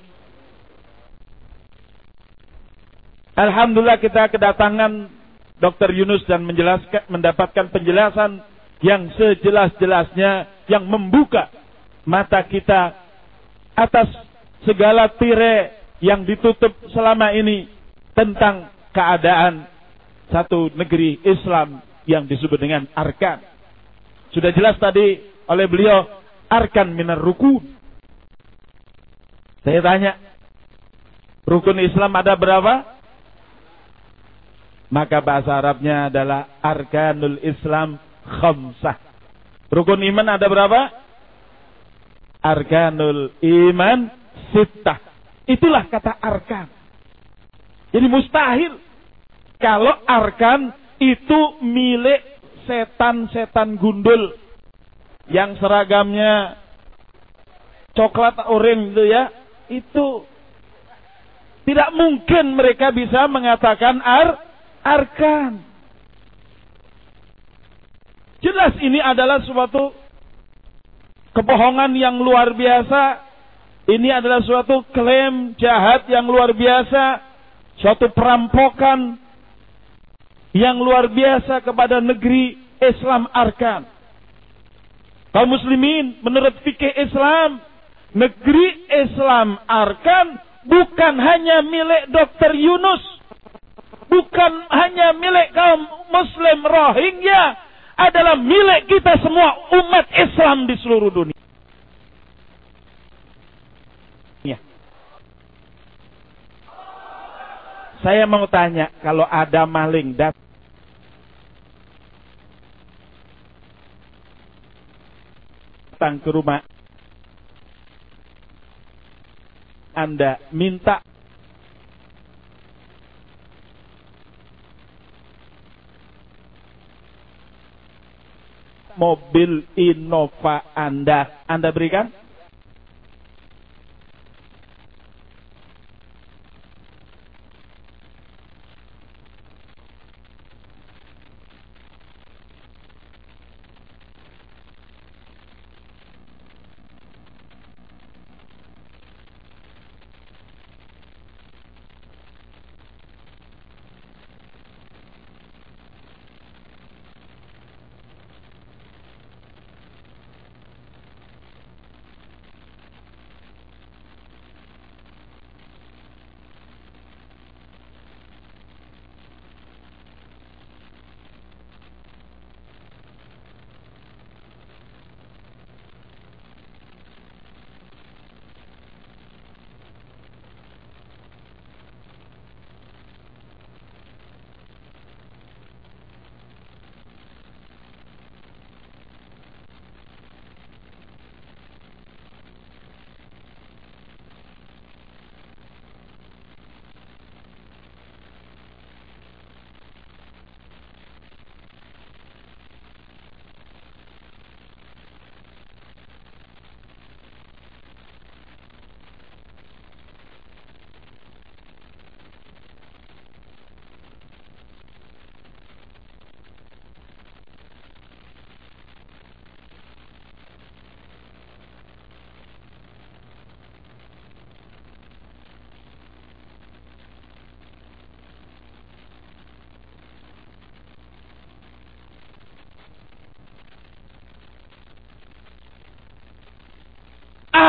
Alhamdulillah kita kedatangan Dr. Yunus dan mendapatkan penjelasan yang sejelas-jelasnya, yang membuka mata kita atas segala tirai yang ditutup selama ini tentang keadaan satu negeri Islam yang disebut dengan arkan. Sudah jelas tadi oleh beliau, arkan minar rukun. Saya tanya, rukun Islam ada berapa? Maka bahasa Arabnya adalah arkanul Islam khamsah. Rukun iman ada berapa? Arkanul iman sittah. Itulah kata arkan. Jadi mustahil kalau arkan itu milik setan-setan gundul yang seragamnya coklat oranye itu ya, itu tidak mungkin mereka bisa mengatakan arkan. Jelas ini adalah suatu kebohongan yang luar biasa. Ini adalah suatu klaim jahat yang luar biasa, suatu perampokan yang luar biasa kepada negeri Islam arkan. Kaum muslimin, menurut fikih Islam, negeri Islam arkan bukan hanya milik Dr. Yunus, bukan hanya milik kaum muslim Rohingya, adalah milik kita semua umat Islam di seluruh dunia. Saya mau tanya, kalau ada maling datang ke rumah Anda, minta mobil Innova Anda berikan?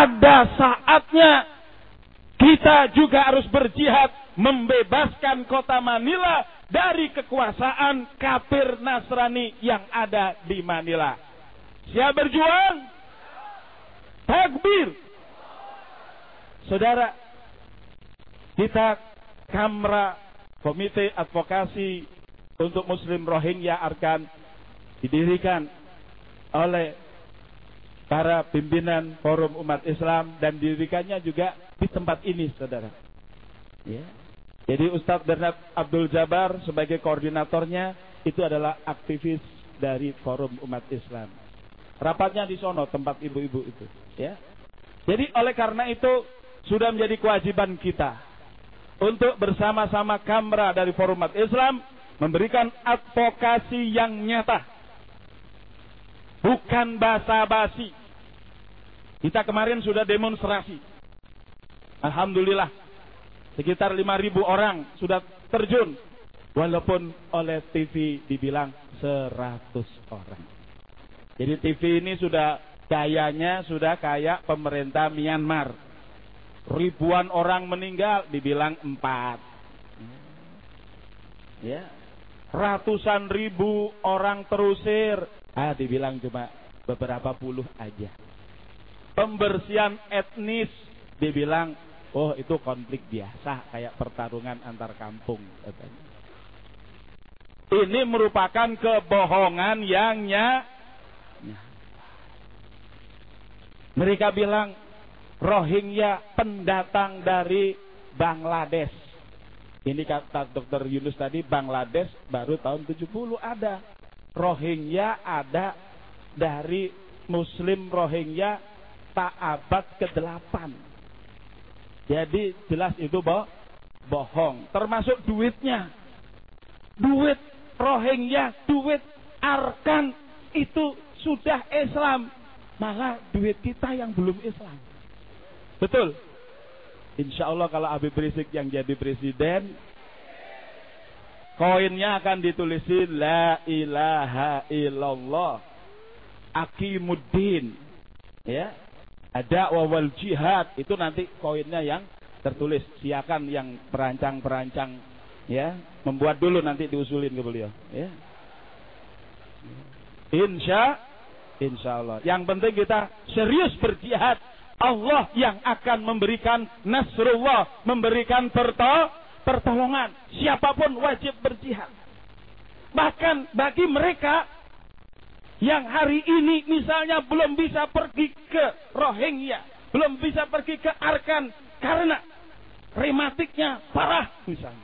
ada saatnya kita juga harus berjihad membebaskan kota Manila dari kekuasaan kafir Nasrani yang ada di Manila. Siap berjuang? Takbir. Saudara, kita Kamra, Komite Advokasi untuk Muslim Rohingya akan didirikan oleh para pimpinan Forum Umat Islam dan didirikannya juga di tempat ini, saudara. Ya. Jadi Ustadz Bernard Abdul Jabbar sebagai koordinatornya itu adalah aktivis dari Forum Umat Islam. Rapatnya di sono tempat ibu-ibu itu. Ya. Jadi oleh karena itu sudah menjadi kewajiban kita untuk bersama-sama Kamra dari Forum Umat Islam memberikan advokasi yang nyata. Bukan basa-basi. Kita kemarin sudah demonstrasi. Alhamdulillah. Sekitar 5.000 orang sudah terjun. Walaupun oleh TV dibilang 100 orang. Jadi TV ini sudah gayanya sudah kayak pemerintah Myanmar. Ribuan orang meninggal dibilang 4. Ya. Ratusan ribu orang terusir. Dibilang cuma beberapa puluh aja. Pembersihan etnis dibilang, oh itu konflik biasa kayak pertarungan antar kampung. Ini merupakan kebohongan yang mereka bilang Rohingya pendatang dari Bangladesh. Ini kata Dr. Yunus tadi, Bangladesh baru tahun 70 ada. Rohingya ada dari Muslim Rohingya tak abad ke-8. Jadi jelas itu bohong. Termasuk duitnya. Duit Rohingya, duit Arkan itu sudah Islam. Malah duit kita yang belum Islam. Betul? Insya Allah kalau Habib Rizik yang jadi presiden, koinnya akan ditulisi La ilaha illallah Aqimuddin. Ya. Ada wawal jihad. Itu nanti koinnya yang tertulis. Siakan yang perancang-perancang. Ya. Membuat dulu nanti diusulin ke beliau. Ya. Insya Allah. Yang penting kita serius berjihad. Allah yang akan memberikan nasrullah. Memberikan pertolongan. Siapapun wajib berjihad. Bahkan bagi mereka yang hari ini misalnya belum bisa pergi ke Rohingya, belum bisa pergi ke Arkan karena rematiknya parah misalnya.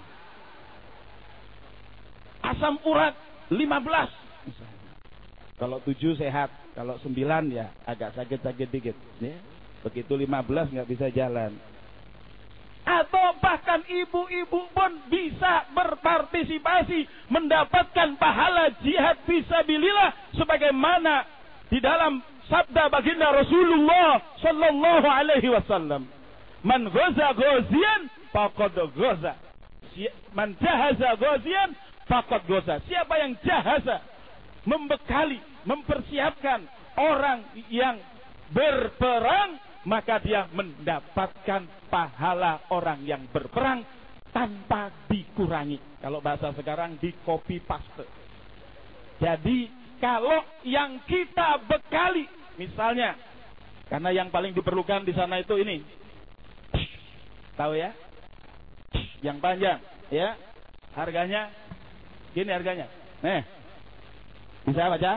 Asam urat 15 misalnya. Kalau 7 sehat, kalau 9 ya agak sakit-sakit dikit. Ya. Begitu 15 nggak bisa jalan. Atau bahkan ibu-ibu pun bisa berpartisipasi mendapatkan pahala jihad fisabilillah sebagaimana di dalam sabda baginda Rasulullah sallallahu alaihi wasallam, man ghaza ghazian faqad ghaza, man jahaza ghazian faqad ghaza. Siapa yang jahaza, membekali, mempersiapkan orang yang berperang, maka dia mendapatkan pahala orang yang berperang tanpa dikurangi. Kalau bahasa sekarang di copy paste. Jadi kalau yang kita bekali, misalnya, karena yang paling diperlukan di sana itu ini, tahu ya, yang panjang, ya, harganya, gini harganya, nih, bisa baca?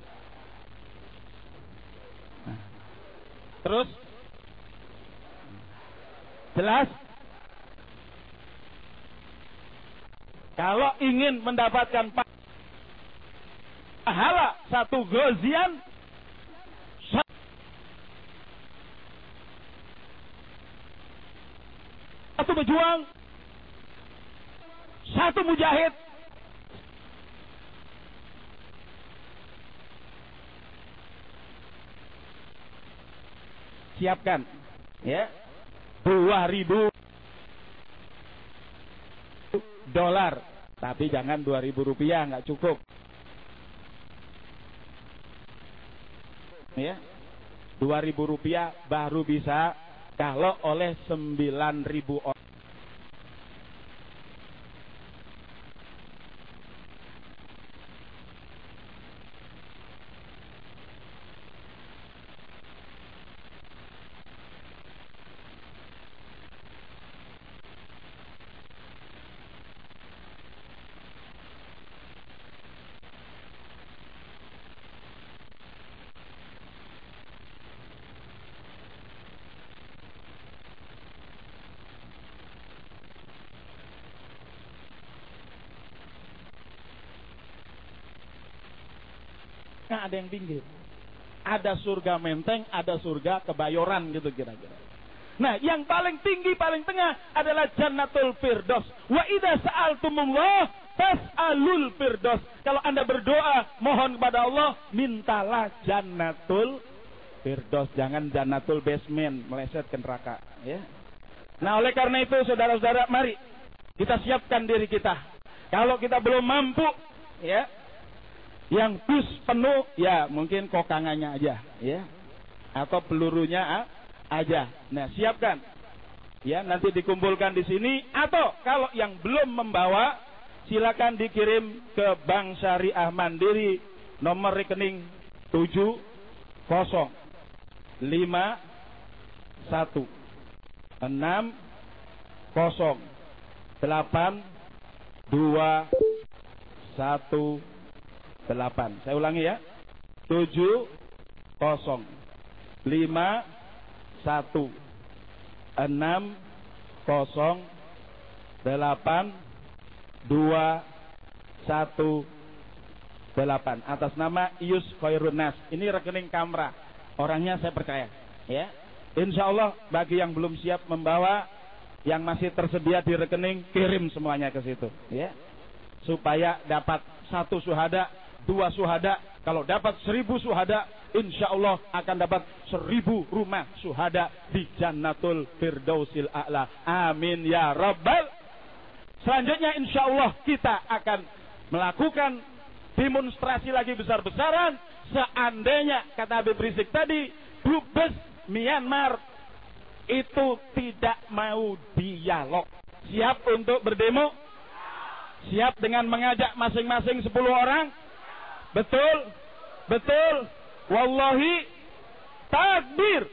Terus jelas? Kalau ingin mendapatkan pahala satu ghazian, satu berjuang, satu mujahid, siapkan ya $2.000, tapi jangan Rp2.000, nggak cukup ya. Rp2.000 baru bisa kalau oleh 9.000 orang. Nah, ada yang pinggir. Ada surga Menteng, ada surga Kebayoran gitu kira-kira. Nah, yang paling tinggi, paling tengah adalah Jannatul Firdaus. Wa idza sa'altumullah fas'alul Firdaus. Kalau Anda berdoa, mohon kepada Allah, mintalah Jannatul Firdaus, jangan Jannatul Basement, meleset ke neraka, ya. Nah, oleh karena itu saudara-saudara, mari kita siapkan diri kita. Kalau kita belum mampu, ya, yang bus penuh, ya mungkin kokangannya aja, ya, atau pelurunya aja. Nah, siapkan, ya, nanti dikumpulkan di sini. Atau kalau yang belum membawa, silakan dikirim ke Bank Syariah Mandiri, nomor rekening 7051608218. Saya ulangi ya. 7051608218 atas nama Ius Khairun Nas. Ini rekening Kamra. Orangnya saya percaya, ya. Insya Allah bagi yang belum siap membawa, yang masih tersedia di rekening, kirim semuanya ke situ, ya. Supaya dapat 1 syuhada, 2 syuhada. Kalau dapat 1000 syuhada, insya Allah akan dapat 1000 rumah syuhada di Jannatul Firdausil A'la. Amin ya Rabbal. Selanjutnya insya Allah kita akan melakukan demonstrasi lagi besar-besaran. Seandainya, kata Habib Rizik tadi, Dubes Myanmar itu tidak mau dialog. Siap untuk berdemo? Siap dengan mengajak masing-masing 10 orang? Betul? Betul? Wallahi takbir.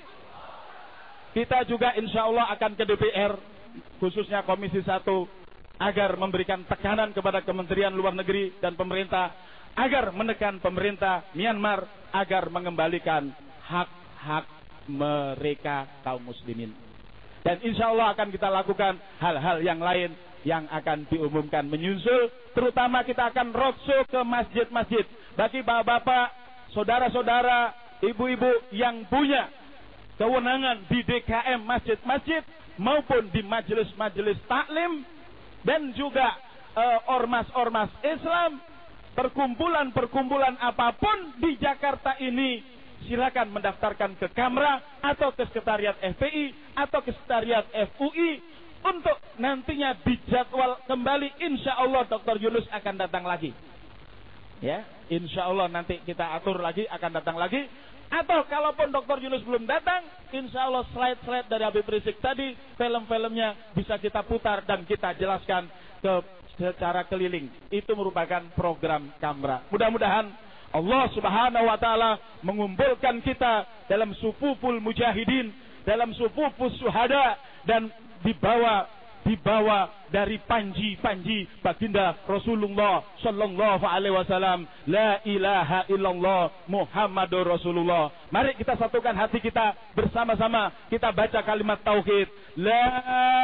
Kita juga insya Allah akan ke DPR, khususnya Komisi 1, agar memberikan tekanan kepada Kementerian Luar Negeri dan pemerintah, agar menekan pemerintah Myanmar, agar mengembalikan hak-hak mereka kaum muslimin. Dan insya Allah akan kita lakukan hal-hal yang lain yang akan diumumkan menyusul. Terutama kita akan roadshow ke masjid-masjid. Bagi bapak-bapak, saudara-saudara, ibu-ibu yang punya kewenangan di DKM masjid-masjid maupun di majelis-majelis taklim dan juga ormas-ormas Islam, perkumpulan-perkumpulan apapun di Jakarta ini, silakan mendaftarkan ke Kamra atau ke Sekretariat FPI atau ke Sekretariat FUI untuk nantinya dijadwal kembali. Insya Allah Dr. Yunus akan datang lagi, ya, insya Allah nanti kita atur lagi, akan datang lagi. Atau kalaupun Dr. Yunus belum datang, insya Allah slide-slide dari Habib Rizik tadi, film-filmnya bisa kita putar dan kita jelaskan secara keliling. Itu merupakan program Kamra. Mudah-mudahan Allah Subhanahu wa taala mengumpulkan kita dalam sufuful mujahidin, dalam sufufus syuhada, dan dibawa dari panji-panji baginda Rasulullah sallallahu alaihi wasallam. La ilaha illallah Muhammadur Rasulullah. Mari kita satukan hati kita bersama-sama, kita baca kalimat tauhid. La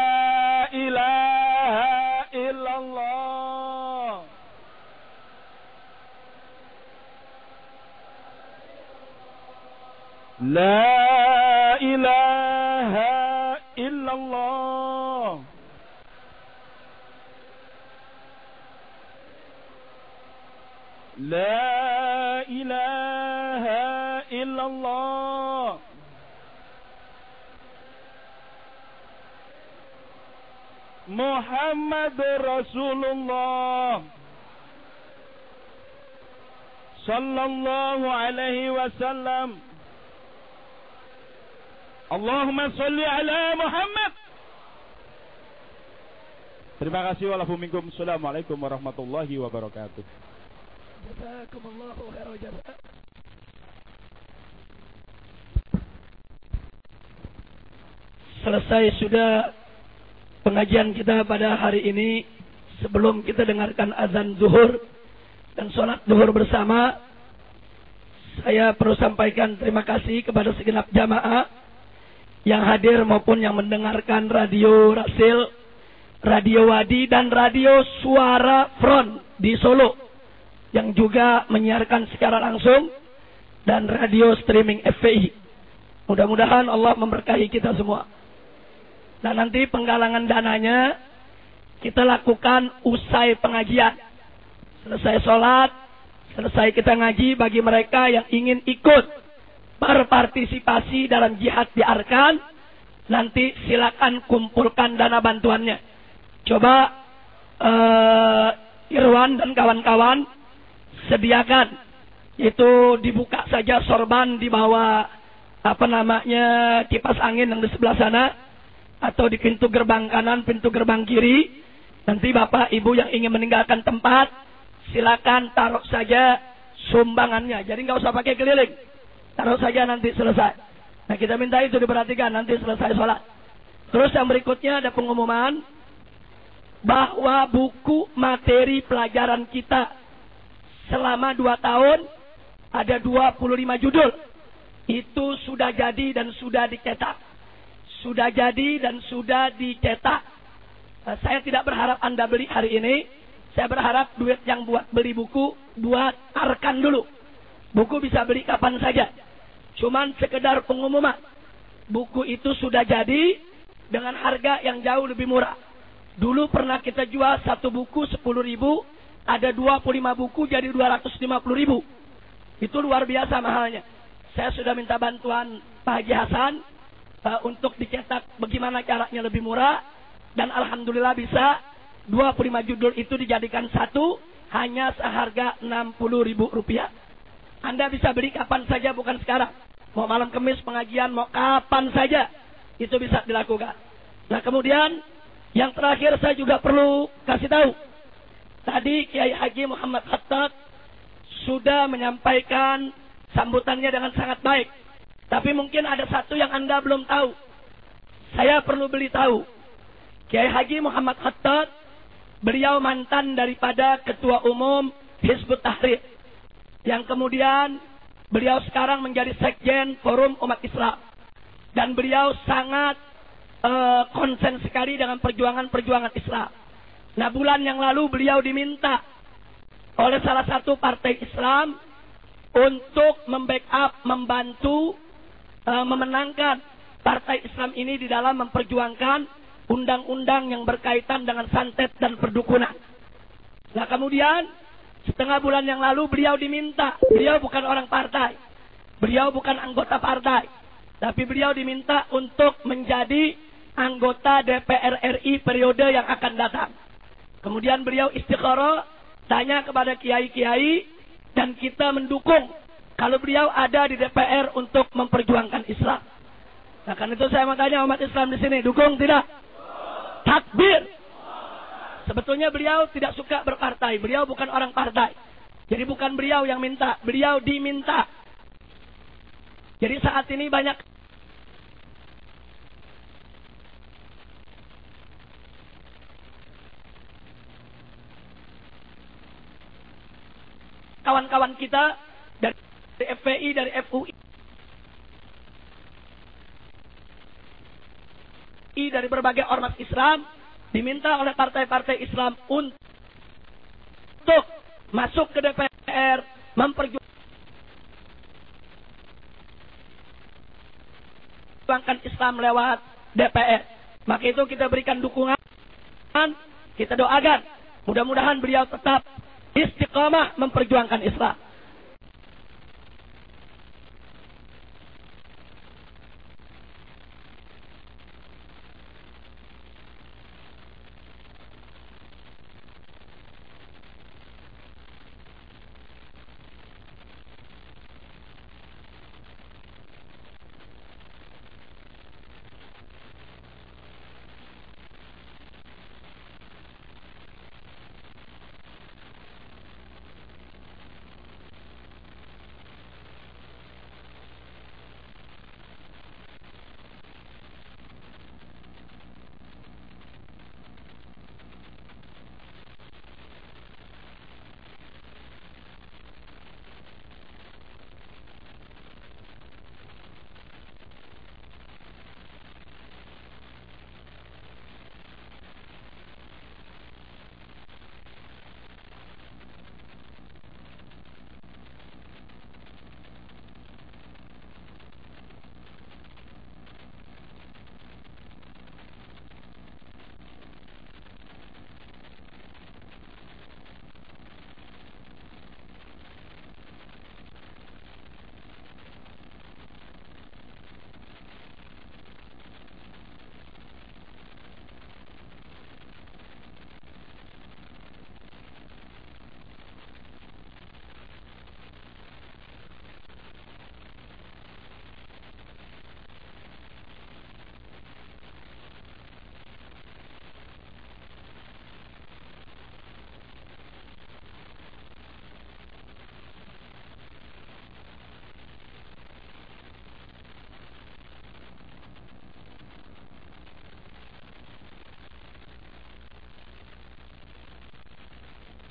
ilaha illallah. La ilaha illallah. La ilaha illallah. Muhammad Rasulullah sallallahu alaihi wasallam. Allahumma sholli ala Muhammad. Terima kasih. Waalaikumsalam. Assalamualaikum warahmatullahi wabarakatuh. Jazakumullahu khairan jazaa. Selesai sudah pengajian kita pada hari ini. Sebelum kita dengarkan azan zuhur dan sholat zuhur bersama, saya perlu sampaikan terima kasih kepada segenap jamaah yang hadir maupun yang mendengarkan radio Rasil, radio Wadi, dan radio Suara Front di Solo yang juga menyiarkan secara langsung, dan radio streaming FPI. Mudah-mudahan Allah memberkahi kita semua. Dan nanti penggalangan dananya kita lakukan usai pengajian. Selesai sholat, selesai kita ngaji, bagi mereka yang ingin ikut berpartisipasi dalam jihad di Arkan, nanti silakan kumpulkan dana bantuannya. Coba Irwan dan kawan-kawan sediakan, itu dibuka saja sorban di bawah kipas angin yang di sebelah sana, atau di pintu gerbang kanan, pintu gerbang kiri. Nanti bapak ibu yang ingin meninggalkan tempat, silakan taruh saja sumbangannya. Jadi nggak usah pakai keliling, taruh saja nanti selesai. Nah, kita minta itu diperhatikan nanti selesai sholat. Terus yang berikutnya ada pengumuman bahwa buku materi pelajaran kita selama 2 tahun ada 25 judul. Itu sudah jadi dan sudah dicetak. Sudah jadi dan sudah dicetak. Saya tidak berharap Anda beli hari ini. Saya berharap duit yang buat beli buku, buat Arkan dulu. Buku bisa beli kapan saja. Cuman sekedar pengumuman. Buku itu sudah jadi dengan harga yang jauh lebih murah. Dulu pernah kita jual satu buku 10.000, ada 25 buku jadi 250.000. Itu luar biasa mahalnya. Saya sudah minta bantuan Pak Haji Hasan untuk dicetak bagaimana caranya lebih murah, dan alhamdulillah bisa. 25 judul itu dijadikan satu hanya seharga Rp60.000. Anda bisa beli kapan saja, bukan sekarang. Mau malam Kamis pengajian, mau kapan saja itu bisa dilakukan. Nah, kemudian yang terakhir saya juga perlu kasih tahu. Tadi Kiai Haji Muhammad Khattab sudah menyampaikan sambutannya dengan sangat baik. Tapi mungkin ada satu yang Anda belum tahu. Saya perlu beritahu. Kiai Haji Muhammad Khattab, beliau mantan daripada Ketua Umum Hizbut Tahrir. Yang kemudian beliau sekarang menjadi Sekjen Forum Umat Islam. Dan beliau sangat konsen sekali dengan perjuangan-perjuangan Islam. Nah, bulan yang lalu beliau diminta oleh salah satu partai Islam untuk membackup, membantu memenangkan partai Islam ini di dalam memperjuangkan undang-undang yang berkaitan dengan santet dan perdukunan. Nah, kemudian setengah bulan yang lalu beliau diminta, beliau bukan orang partai, beliau bukan anggota partai, tapi beliau diminta untuk menjadi anggota DPR RI periode yang akan datang. Kemudian beliau istikharah, tanya kepada kiai-kiai, dan kita mendukung kalau beliau ada di DPR untuk memperjuangkan Islam. Nah, karena itu saya mau tanya umat Islam di sini, dukung tidak? Takbir. Sebetulnya beliau tidak suka berpartai, beliau bukan orang partai. Jadi bukan beliau yang minta, beliau diminta. Jadi saat ini banyak kawan-kawan kita dari FPI, dari FUI, dari berbagai ormas Islam, diminta oleh partai-partai Islam untuk masuk ke DPR, memperjuangkan Islam lewat DPR. Maka itu kita berikan dukungan, kita doakan, mudah-mudahan beliau tetap istiqamah memperjuangkan Islam.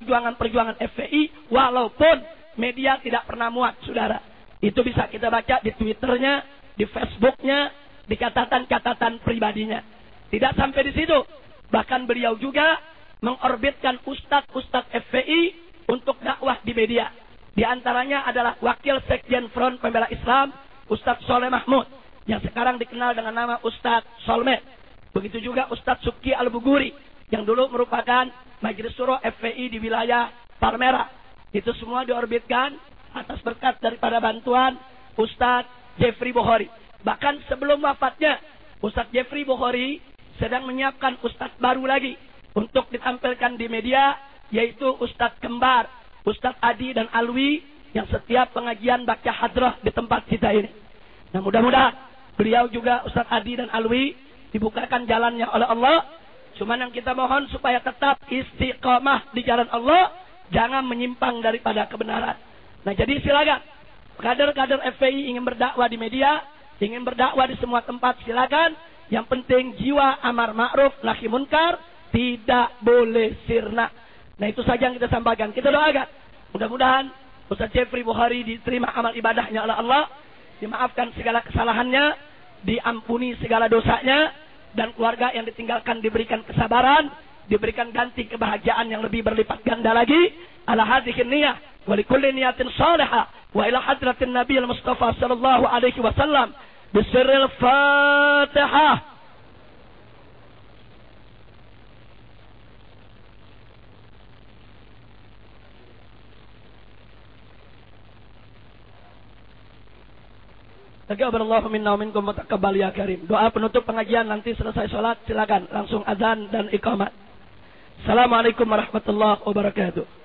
perjuangan FPI walaupun media tidak pernah muat, saudara. Itu bisa kita baca di Twitternya, di Facebooknya, di catatan-catatan pribadinya. Tidak sampai di situ. Bahkan beliau juga mengorbitkan ustadz-ustadz FPI untuk dakwah di media. Di antaranya adalah Wakil Sekjen Front Pembela Islam, Ustadz Soleh Mahmud, yang sekarang dikenal dengan nama Ustadz Solmed. Begitu juga Ustadz Subki Al-Buguri, yang dulu merupakan Majelis Syuro FPI di wilayah Palmera. Itu semua diorbitkan atas berkat daripada bantuan Ustadz Jeffrey Bohori. Bahkan sebelum wafatnya, Ustadz Jeffrey Bohori sedang menyiapkan ustadz baru lagi untuk ditampilkan di media, yaitu Ustadz Kembar, Ustadz Adi dan Alwi, yang setiap pengajian baca hadrah di tempat kita ini. Nah, mudah-mudahan beliau juga Ustadz Adi dan Alwi dibukakan jalannya oleh Allah. Cuman yang kita mohon supaya tetap istiqomah di jalan Allah, jangan menyimpang daripada kebenaran. Nah, jadi silakan kader-kader FPI ingin berdakwah di media, ingin berdakwah di semua tempat, silakan. Yang penting jiwa amar ma'ruf nahi munkar tidak boleh sirna. Nah, itu saja yang kita sampaikan. Kita doakan mudah-mudahan Ustaz Jeffrey Bohori diterima amal ibadahnya oleh Allah, dimaafkan segala kesalahannya, diampuni segala dosanya, dan keluarga yang ditinggalkan diberikan kesabaran, diberikan ganti kebahagiaan yang lebih berlipat ganda lagi. Ala hadhihi niyah wa likulli niyatin salihah wa ila hadratin Nabi al-Mustafa sallallahu alaihi wasallam bisirril Fatihah. Taqabbalallahu minna wa minkum wa taqabbal ya karim. Doa penutup pengajian nanti selesai sholat, silakan langsung azan dan iqamat. Assalamualaikum warahmatullahi wabarakatuh.